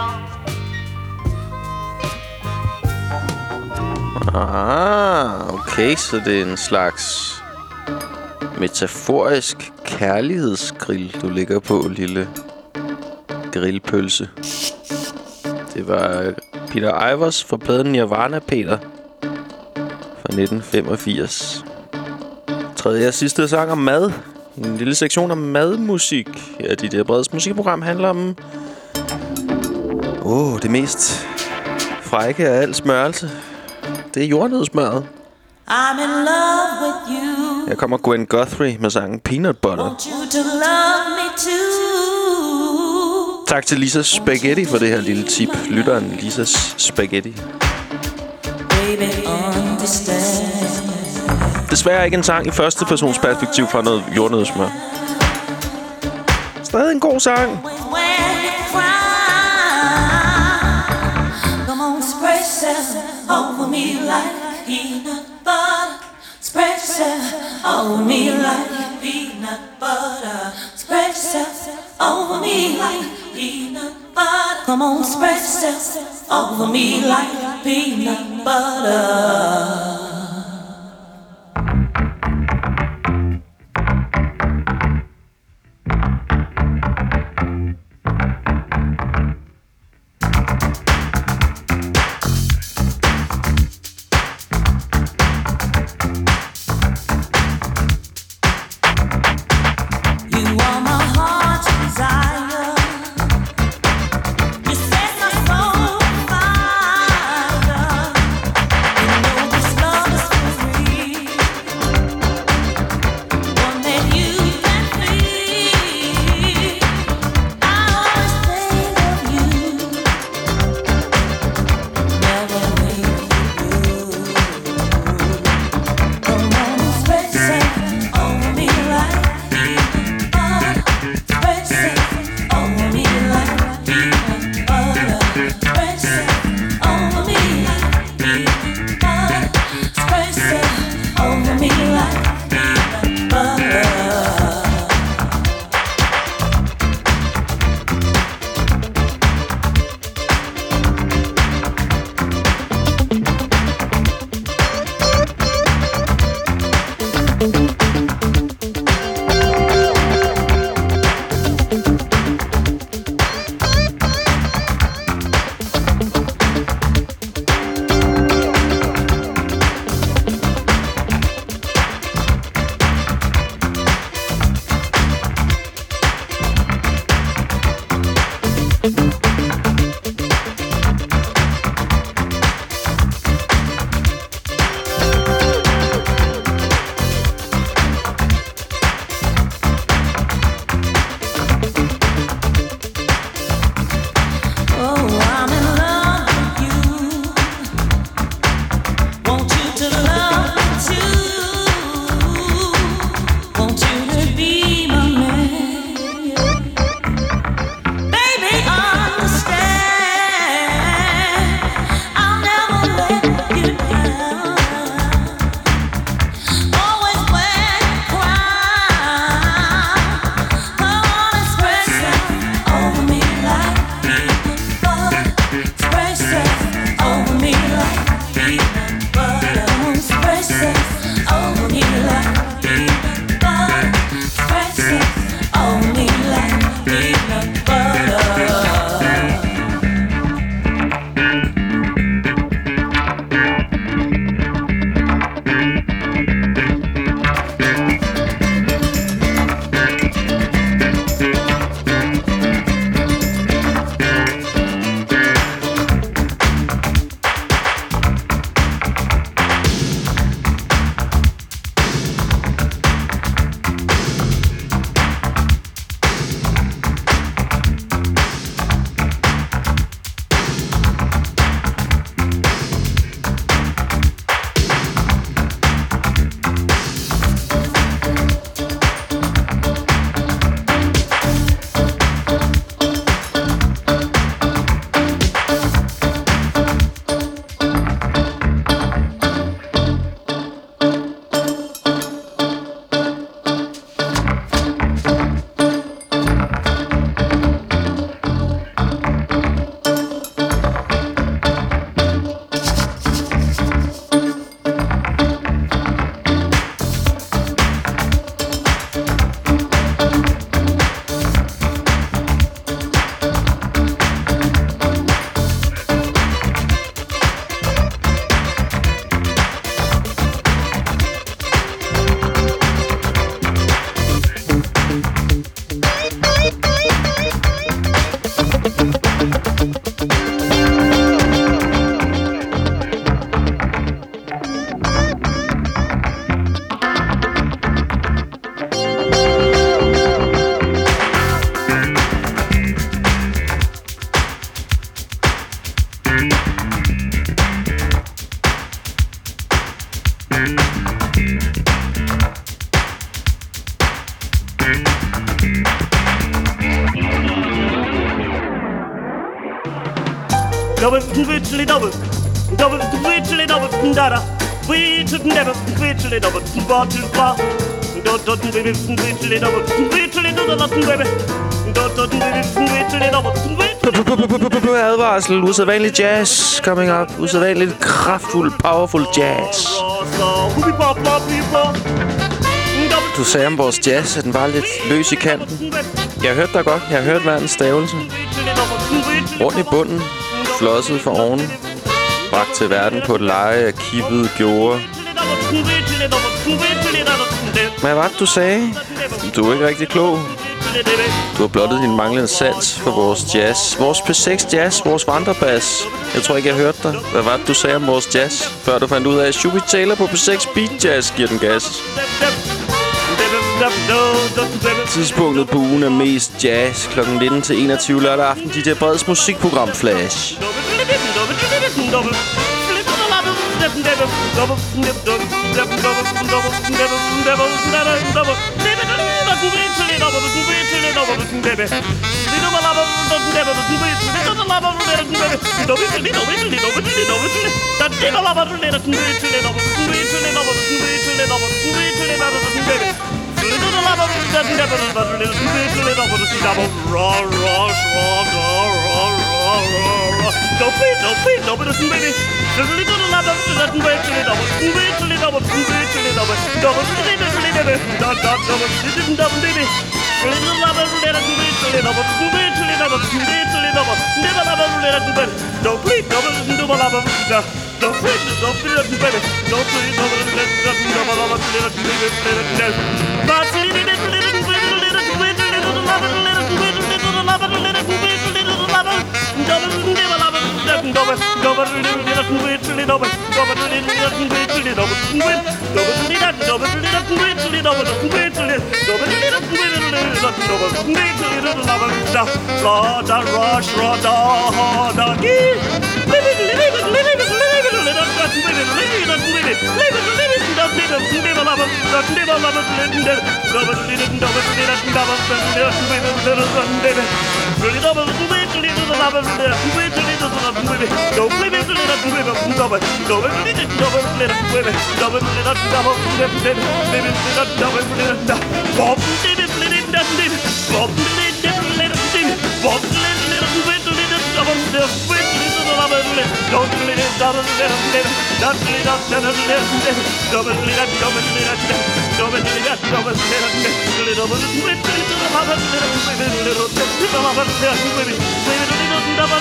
Ah, okay, så det er en slags metaforisk kærlighedsgrill, du ligger på, lille grillpølse. Det var Peter Ivers fra pladen Nirvana, Peter, fra nitten femogfirs. Tredje og sidste sang om mad. En lille sektion om madmusik. Ja, de der Breds musikprogram handler om Åh, oh, det mest frække af al smørelse. Det er jordnødsmørret. I'm in love with you. Her kommer Gwen Guthrie med sangen Peanut Butter. Want you to love me too. Tak til Lisas Spaghetti for det her lille tip. Lytteren Lisas Spaghetti. Baby, understand. Desværre ikke en sang i første persons perspektiv fra noget jordnødsmør. Stadig en god sang. When you cry, come on, spread yourself over me like peanut butter. Spread yourself over me like peanut butter. Spread yourself over me like peanut butter. Come on, spread yourself over me like peanut butter. double, virtually double, double, virtually double, dada, virtually never, virtually double, bottle bar, don't baby, virtually double, virtually double, baby, don't virtually double. Advarsel, usædvanlig jazz coming up, usædvanligt kraftfuld, powerful jazz. Du sagde om vores jazz, at den var lidt løs i kanten. Jeg har hørt dig godt. Jeg har hørt verdens stavelse. Rundt i bunden, flosset for oven, bragt til verden på et leje af kippede gjorde. Hvad var det, du sagde? Du er ikke rigtig klog. Du har blottet din manglende sans for vores jazz. Vores P seks jazz, vores vandrebas. Jeg tror ikke, jeg hørte dig. Hvad var det, du sagde om vores jazz? Før du fandt ud af, at Shubi Taylor på P seks Beat Jazz giver den gas. Tidspunktet på ugen er mest jazz klokken nitten til enogtyve lørdag aften. D J Breds musikprogram Flash. Don't be, don't be, don't be the baby. The little love of the virtually double, virtually double, virtually double, double, virtually double, dot dot double, didn't double baby. The little love of the virtually double, virtually double, virtually double, never love of the double. Don't please double, double love of the. Don't please, don't be the baby. Don't please double, double love of the little baby. But little, little, little, little, little, little love of the little, little love of the little, little love of double, never love. Double, double, double, virtually double, double, virtually double, double, double, virtually double, virtually double, Lord, the rush, Lord, the key. Live it, live it, live it, live it, live it, live it, live it, live it, live it, live it, live it, live it, love it, live it, love it, live it, double, double, double, double, live it, really double, virtually love it, virtually don't play me, little baby, double, double, double, little baby, double, little double, baby, baby, little double, little bob, baby, little baby, bob, little little baby, bob, little little little double, little little double, don't little double, little baby, not little double, little baby, double little double, little double, little double, little little double, little baby, little double, little baby, little double,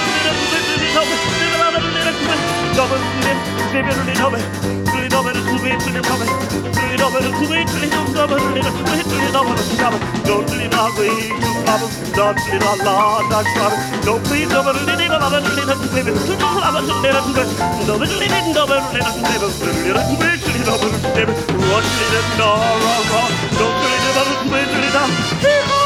double, baby, really double, really double, really double, really double, really double, really double, really double, double. Don't really not wait to double, don't really not la, not double. Don't please double, really double, really double, baby, really double, really double, double, really double, really double, really double, baby, what really no, wrong, wrong. Don't really double, really double.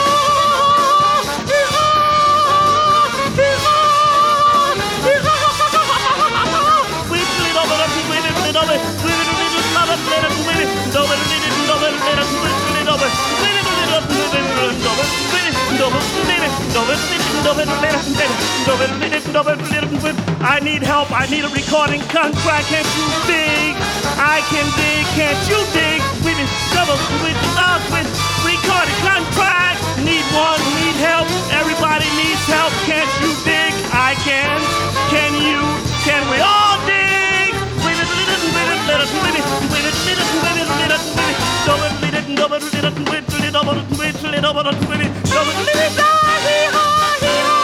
I need help. I need a recording contract. Can't you dig? I can dig. Can't you dig? We need double with us with recording contract. Need one. Need help. Everybody needs help. Can't you dig? I can. Can you? Can we all dig? With it, with it, with it, let us with it, with it, with it, with it, with it, with it. Double with it, double with it, with it, double with it, double with it, double with it, hee-haw, hee-haw.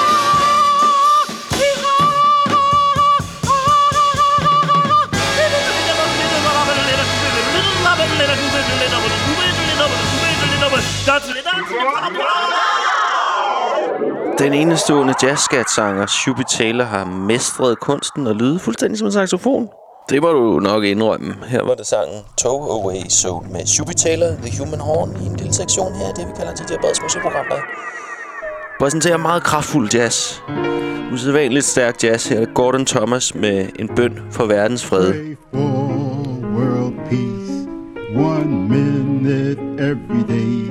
Den enestående jazzskat-sanger Shubi Taylor har mestret kunsten og lyde fuldstændig som en saxofon. Det må du nok indrømme. Her var det sangen Tow Away Zone med Shubi Taylor, The Human Horn, i en lille sektion her, det vi kalder D J Breds musikprogram, der præsenterer meget kraftfuld jazz. Usædvanligt stærk jazz. Her er Gordon Thomas med en bøn for verdens fred. Pray for world peace, one minute every day.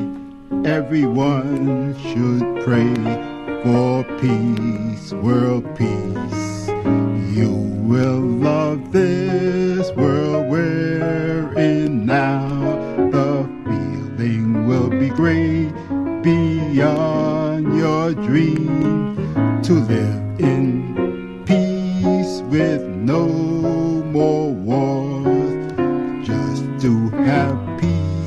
Everyone should pray for peace, world peace. You will love this world we're in now. The feeling will be great beyond your dream. To live in peace with no more wars. Just to have peace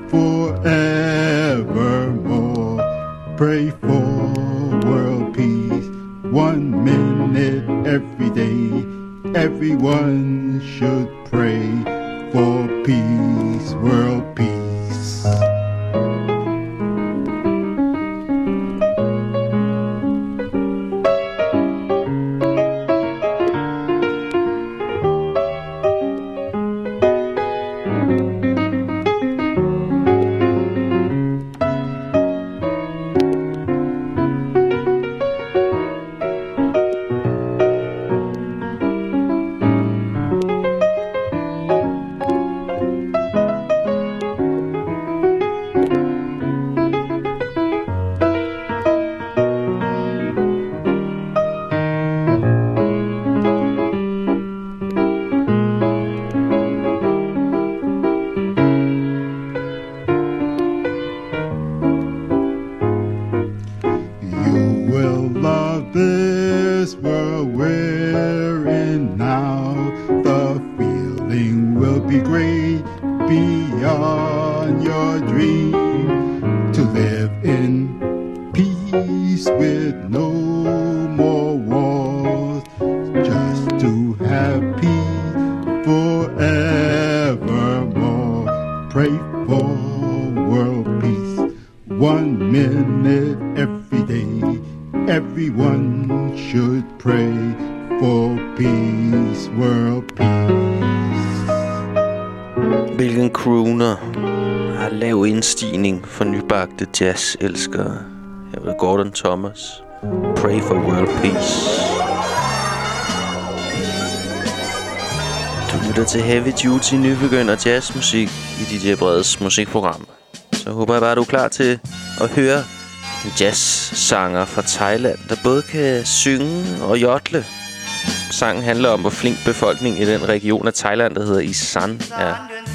forevermore. Pray for world peace. One minute every day. Everyone should pray for peace, world peace. For nybagte jazz-elskere. Her var det Gordon Thomas. Pray for world peace. Du lytter til Heavy Duty nybegynder jazzmusik i D J Breds musikprogram. Så håber jeg bare, at du er klar til at høre en jazzsanger fra Thailand, der både kan synge og jodle. Sangen handler om, hvor flink befolkningen i den region af Thailand, der hedder Isan, er.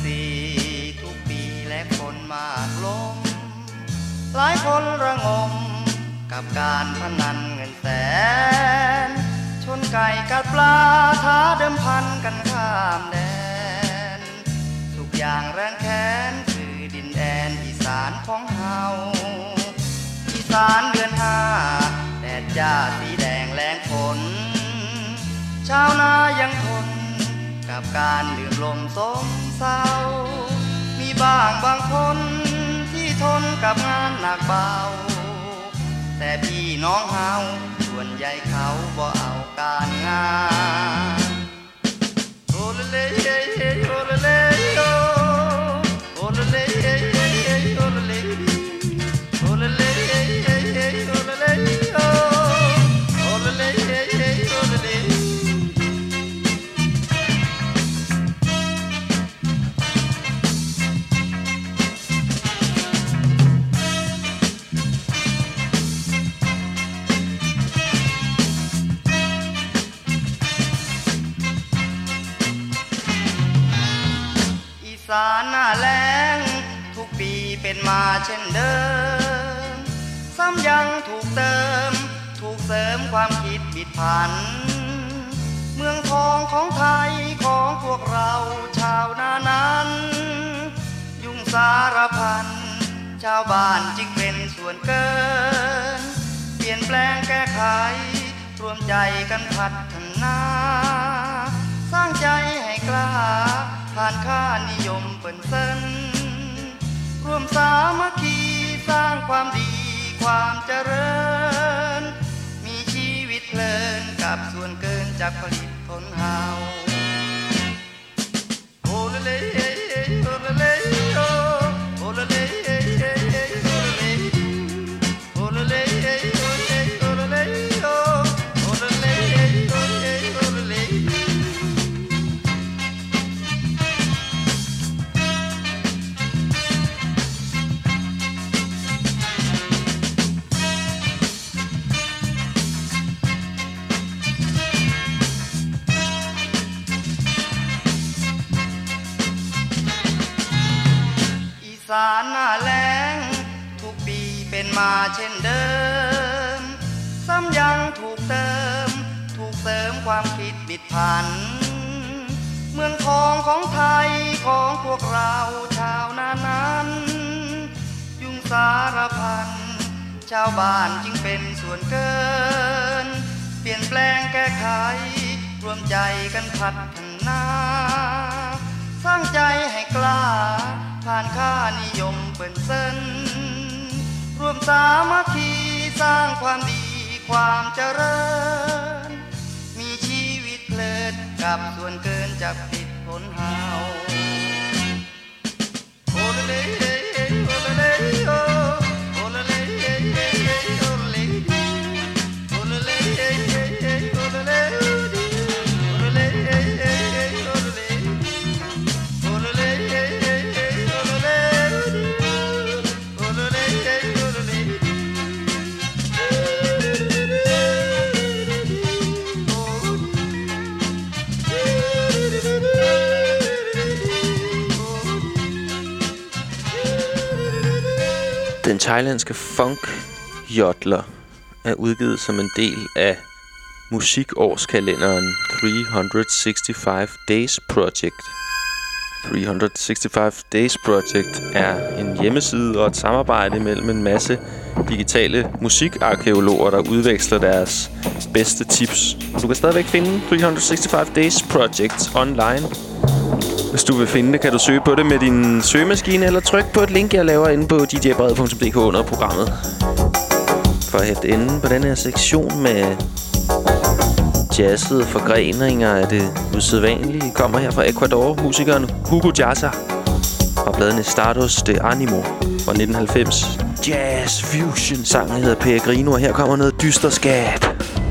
หลายคนระงมกับการพนันเงินแสนชนไก่กัดปลาท้าเดิมพันกันข้ามแดนทุกอย่างแรงแค้นคือดินแดนอีสานของเฮาอีสานเดือนห้าแดดจ้าสีแดงแรงฝนชาวนายังทนกับการดื่มลมสมเศร้ามีบ้างบางคนทนกับงานหนักเบาแต่พี่น้องเฮาส่วนใหญ่เขาบ่เอาการงานโอละเลโอละเลโอละเลโอละเลโอละเลโอละเลโอละเลโอละเลสารหน้าแล้งทุกปีเป็นมาเช่นเดิมซ้ำยังถูกเติมถูกเสริมความคิดบิดผันเมืองทองของไทยของพวกเราชาวนานั้นยุ่งสารพันชาวบ้านจึงเป็นส่วนเกินเปลี่ยนแปลงแก้ไขรวมใจกันพัฒนาสร้างใจให้กล้าผ่านค่านิยมเปิ่นเส้นร่วมสามัคคีสร้างความดีความเจริญมีชีวิตเพลินกับส่วนเกินจากผลิตผลเฮาโอละเลโอละเลโอละเลโอละเลโอละเลโอละเลโอละเลถูกเติมถูกเสริมความคิดบิดผันเมืองทองของไทยของพวกเราชาวนานั้นยุ่งสารพันชาวบ้านจึงเป็นส่วนเกินเปลี่ยนแปลงแก้ไขรวมใจกันพัฒนาสร้างใจให้กล้าผ่านค่านิยมเปิ่นเส้นรวมสามัคคีสร้างความดีความเจริญมีชีวิตเพลิดกับส่วนเกินจากผิดผลหาวโอเลเลโอเลเลโอโอเลเลโอเลเลโอเลเลโอเลเล Den thailandske funk-jodler er udgivet som en del af musikårskalenderen three sixty-five Days Project. three sixty-five Days Project er en hjemmeside og et samarbejde mellem en masse digitale musikarkæologer, der udveksler deres bedste tips. Du kan stadigvæk finde three sixty-five Days Project online. Hvis du vil finde det, kan du søge på det med din søgemaskine, eller tryk på et link, jeg laver inde på d j brede punktum d k under programmet. For at ende på den her sektion med jazzede forgreninger af det usædvanlige, kommer her fra Ecuador musikeren Hugo Jazza og bladene Stardust de Animo fra nitten halvfems. Jazz fusion. Sangen hedder Peregrino, og her kommer noget dyster skat.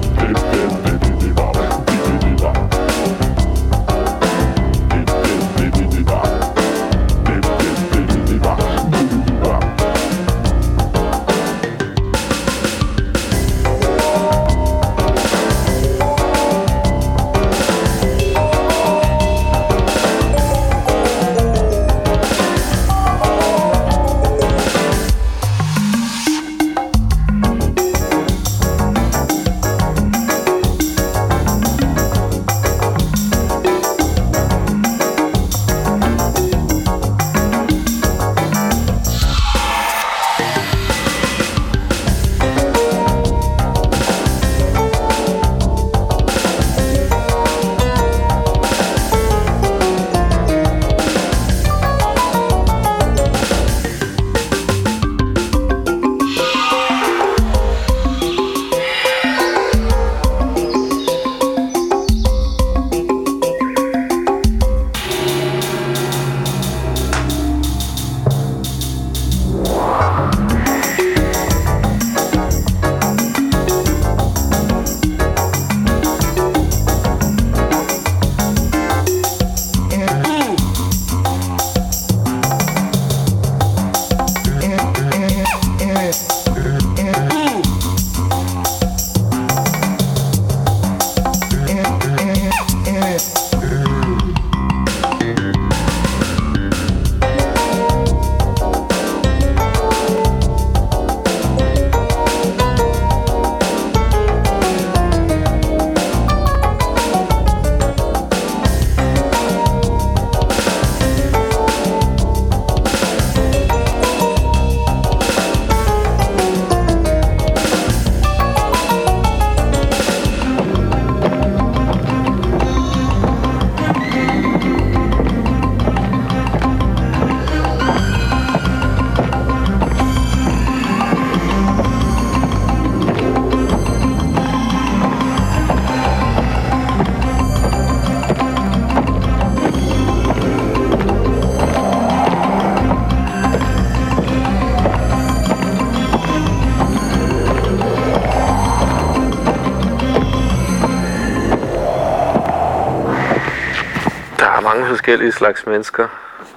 mange forskellige slags mennesker,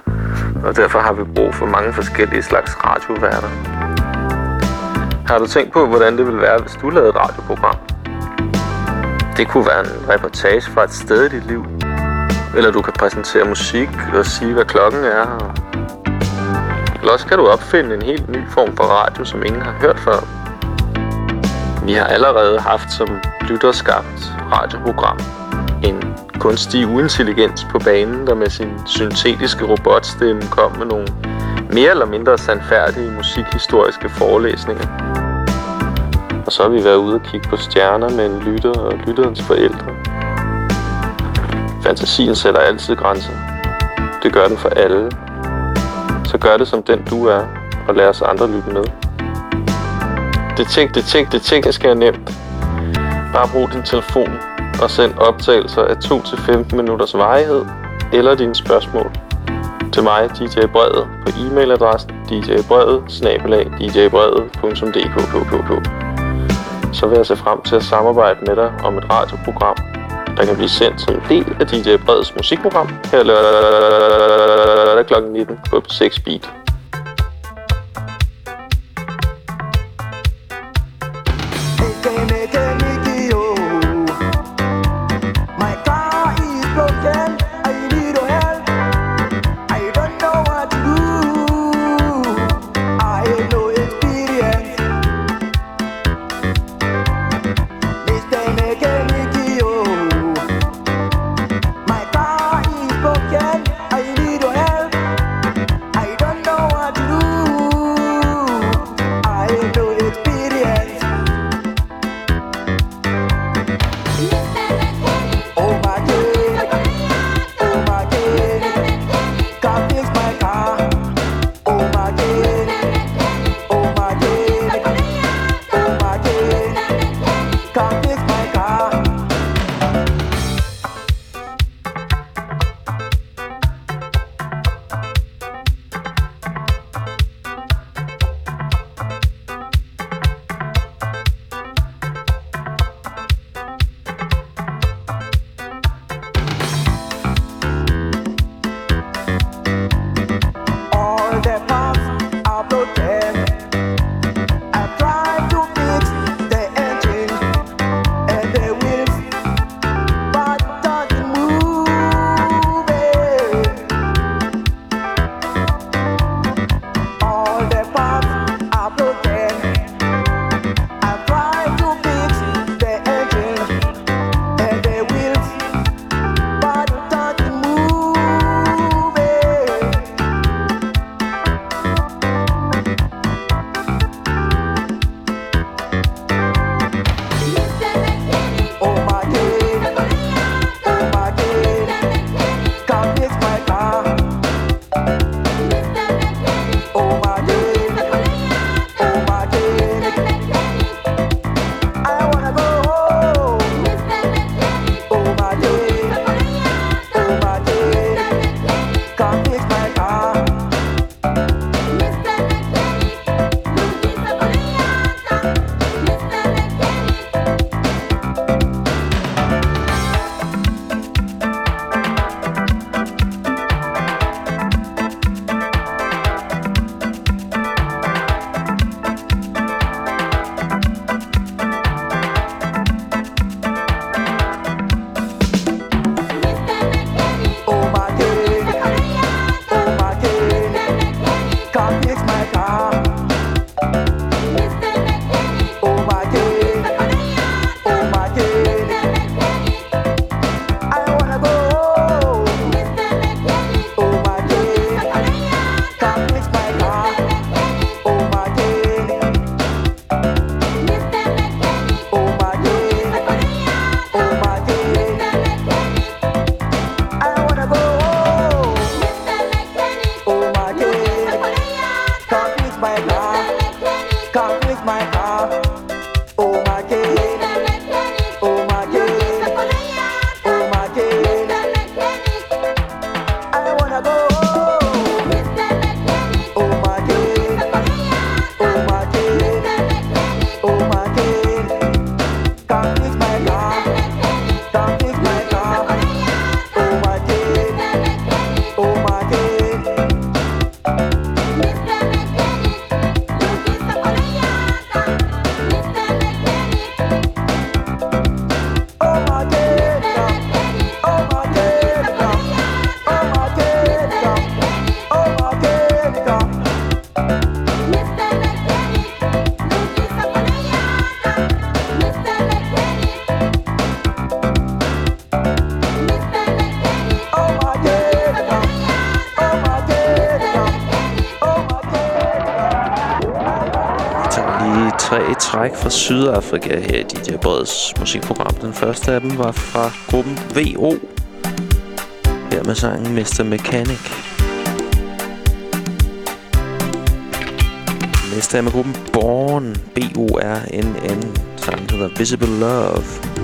og derfor har vi brug for mange forskellige slags radioværter. Har du tænkt på, hvordan det ville være, hvis du lavede et radioprogram? Det kunne være en reportage fra et sted i dit liv. Eller du kan præsentere musik og sige, hvad klokken er. Eller også kan du opfinde en helt ny form for radio, som ingen har hørt før. Vi har allerede haft som lytterskabt radioprogram en kunstig uintelligens på banen, der med sin syntetiske robotstemme kom med nogle mere eller mindre sandfærdige musikhistoriske forelæsninger. Og så har vi været ude og kigge på stjerner med en lytter og lytterens forældre. Fantasien sætter altid grænser. Det gør den for alle. Så gør det som den du er, og lad os andre lytte med. Det, tænk, det, tænk, det tekniske er nemt. Bare brug din telefon og send optagelser af to til femten minutters varighed eller dine spørgsmål til mig, D J Brevet, på e-mailadressen d j brevet snabel-a d j brevet punktum d k. Så vil jeg se frem til at samarbejde med dig om et radioprogram, der kan blive sendt som en del af D J Breds musikprogram her lørdag klokken nitten på seks Beat. tre træk fra Sydafrika her i D J Breds musikprogram. Den første af dem var fra gruppen V O. Her med sangen mister Mechanic. Næste er med gruppen Born, B O R N N. Sangen hedder Visible Love.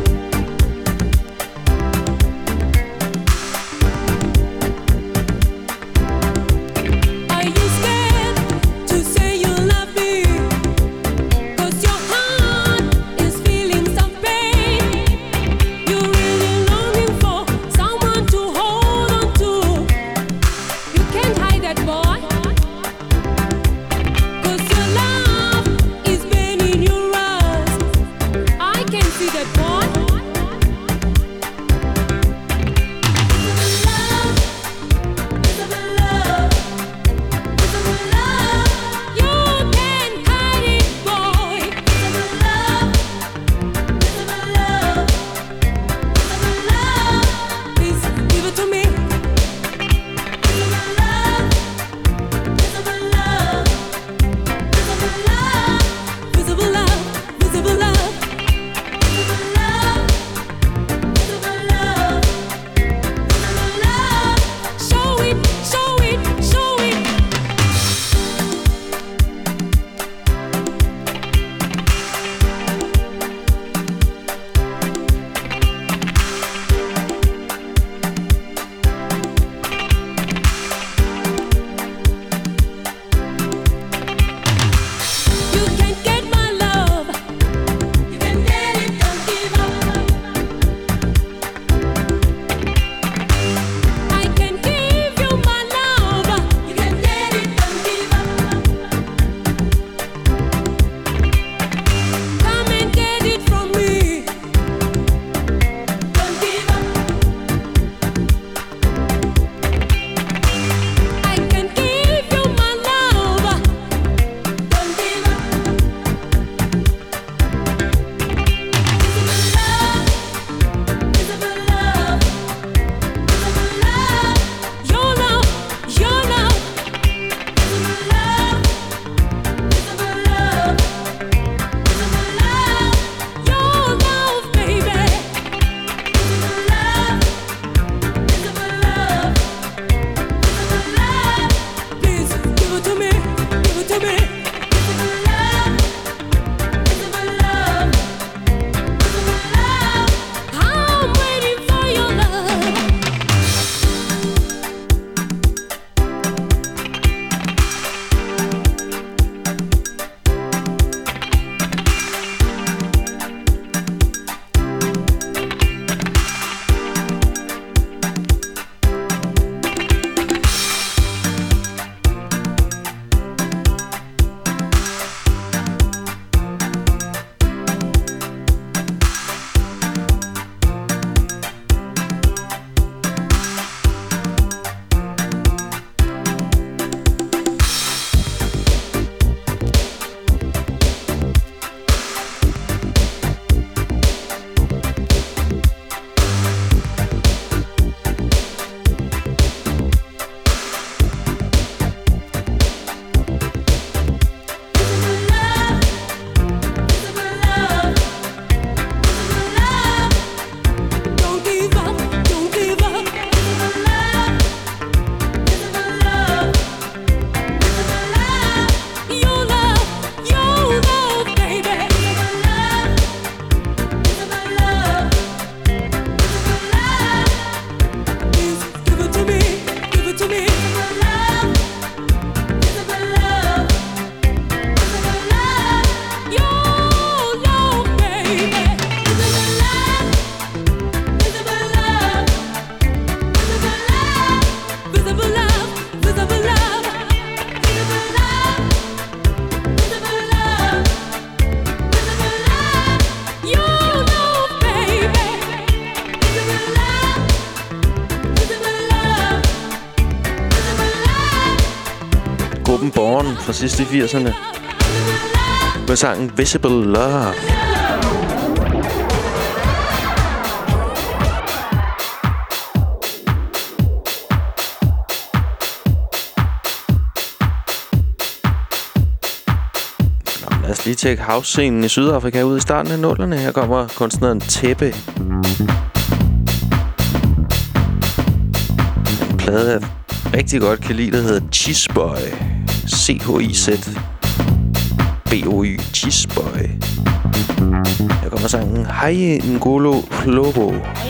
gruppen Born fra sidst i firserne med sangen Visible Love. lige tjekke house-scenen i Sydafrika ud i starten af nullerne. Her kommer kunstneren Tepe. En plade, jeg rigtig godt kan lide, der hedder Cheeseboy. C H I Z B O Y Cheeseboy. Her kommer sangen Haye Ngolo Lobo.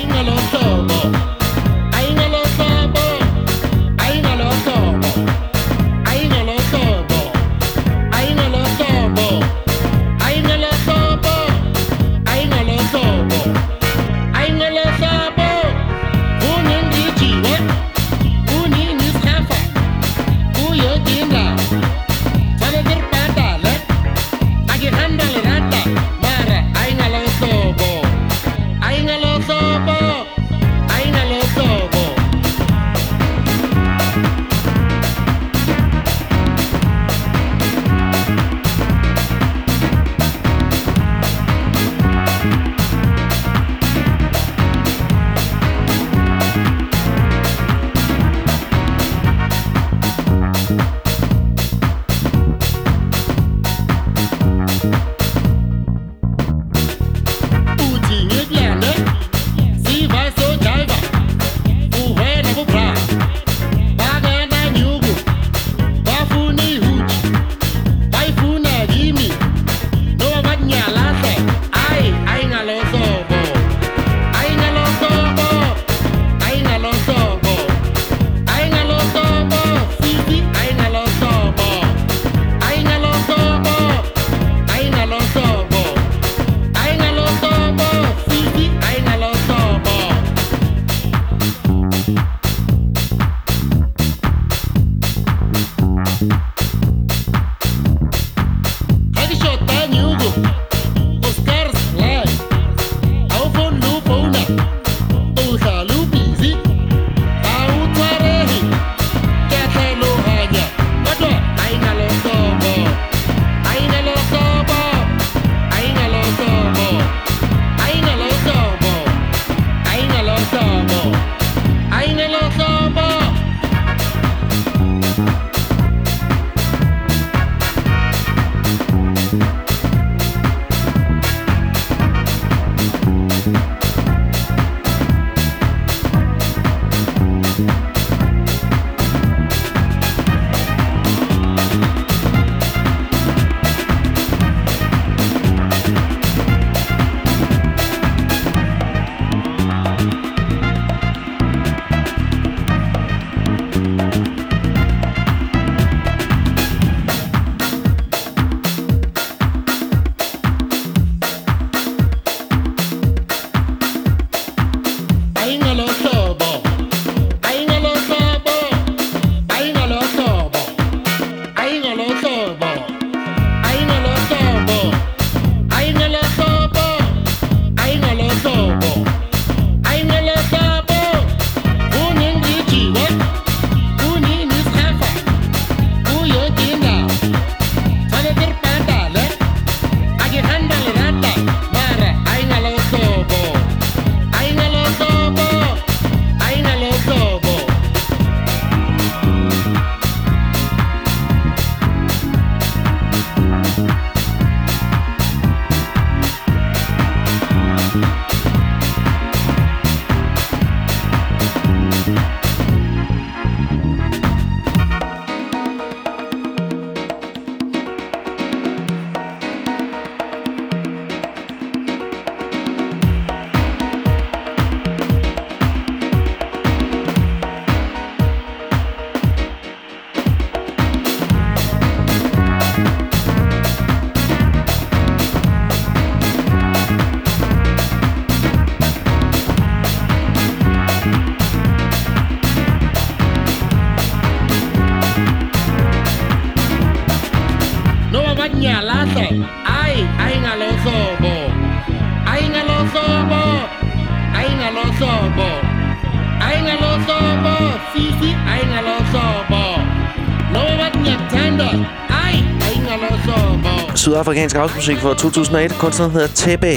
Sydafrikansk housemusik fra to tusind og et. Kunstneren hedder Tepe.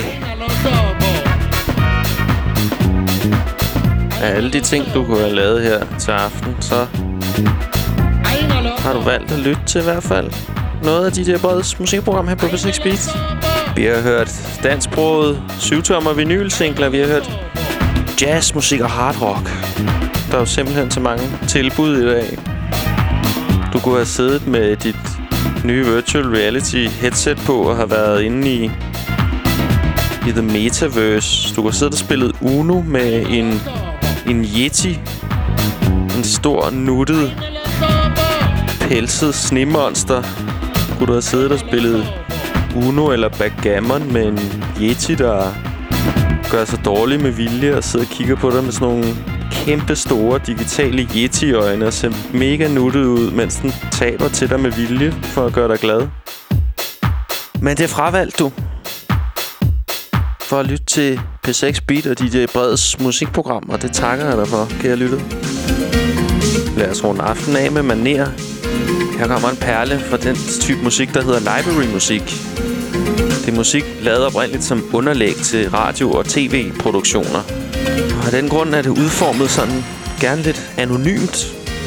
Af alle de ting, du kunne have lavet her til aften, så har du valgt at lytte til i hvert fald. noget af D J Breds musikprogram her på P seks Beat. Vi har hørt dansksproget syvtommer vinylsingler. Vi har hørt jazzmusik og hardrock. Der er jo simpelthen så mange tilbud i dag. Du kunne have siddet med dit nye virtual reality headset på og have været inde i, i The Metaverse. Du kunne have siddet og spillet Uno med en, en Yeti. En stor, nuttet, pelset snemonster. Kunne du have siddet og spillet Uno eller backgammon med en Yeti, der gør sig dårlig med vilje og sidder og kigger på dig med sådan nogle kæmpe store digitale Yeti-øjne og ser mega nuttet ud, mens den taber til dig med vilje for at gøre dig glad. Men det er fravalgt, du. For at lytte til P seks Beat og D J Breds musikprogram, og det takker jeg dig for, kære lytte. Lad os runde aftenen af med maner. Her kommer en perle fra den type musik, der hedder library-musik. Det er musik lavet oprindeligt som underlæg til radio- og tv-produktioner. Og af den grund er det udformet sådan gerne lidt anonymt.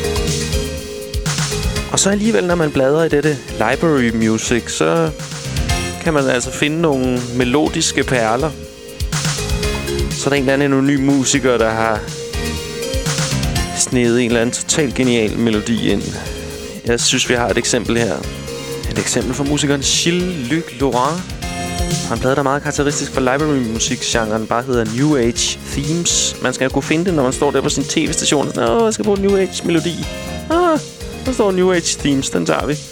Og så alligevel, når man bladrer i dette library music, så kan man altså finde nogle melodiske perler. Så er der en eller anden anonym musiker, der har snedet en eller anden totalt genial melodi ind. Jeg synes, vi har et eksempel her. Et eksempel fra musikeren Gilles-Luc Laurent. Han plade, der er meget karakteristisk for library-musikgenren, bare hedder New Age Themes. Man skal jo kunne finde det, når man står der på sin tv-station. Og sådan, åh, jeg skal bruge New Age-melodi. Ah, der står New Age Themes, den tager vi.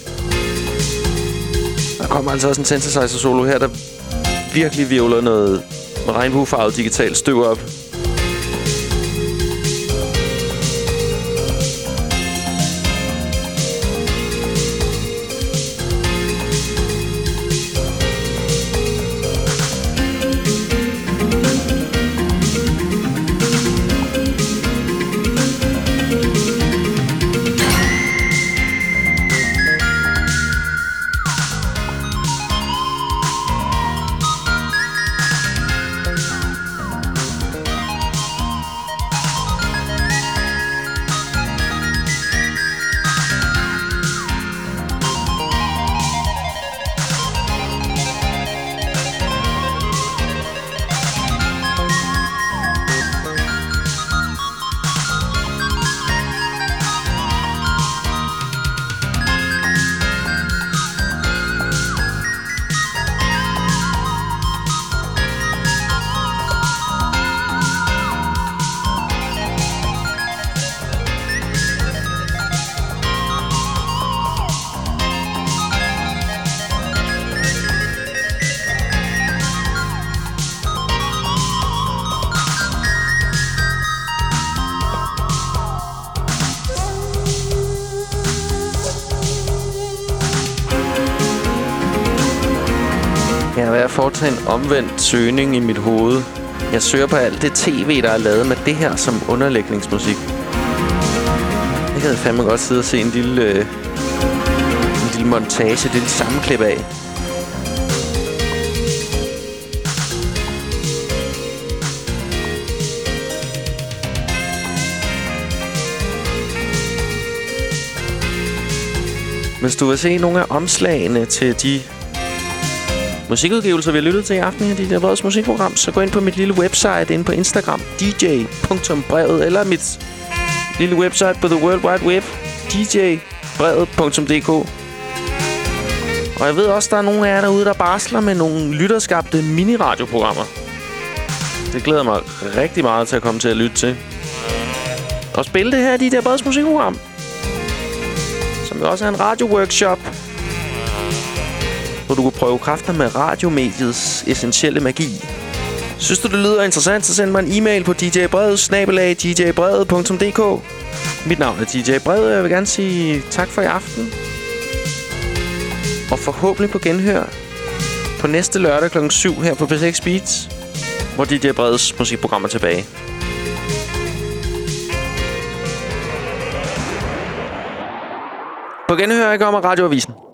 Der kommer altså også en synthesizer-solo her, der virkelig virvler noget regnbuefarvet digitalt støv op. Jeg er ved at foretage en omvendt søgning i mit hoved. Jeg søger på alt det tv, der er lavet med det her som underlægningsmusik. Jeg havde fandme godt sidde og se en lille, øh, en lille montage, et lille sammenklip af. Hvis du vil se nogle af omslagene til de musikudgivelser, vi har lyttet til i aften her, D J Breds musikprogram, så gå ind på mit lille website inde på Instagram, d j punktum brevet, eller mit lille website på The World Wide Web, d j brevet punktum d k. Og jeg ved også, der er nogle af jer derude, der barsler med nogle lytterskabte mini-radioprogrammer. Det glæder mig rigtig meget til at komme til at lytte til. Og spille det her, D J Breds musikprogram, som jo også er en radioworkshop, hvor du kan prøve kræfter med radiomediets essentielle magi. Synes du, det lyder interessant, så send mig en e-mail på d j brevet snabel-a d j brevet punktum d k. Mit navn er D J Brevet, og jeg vil gerne sige tak for i aften. Og forhåbentlig på genhør på næste lørdag klokken syv her på P seks Beats, hvor D J Breds musikprogram er tilbage. På genhør kommer Radioavisen.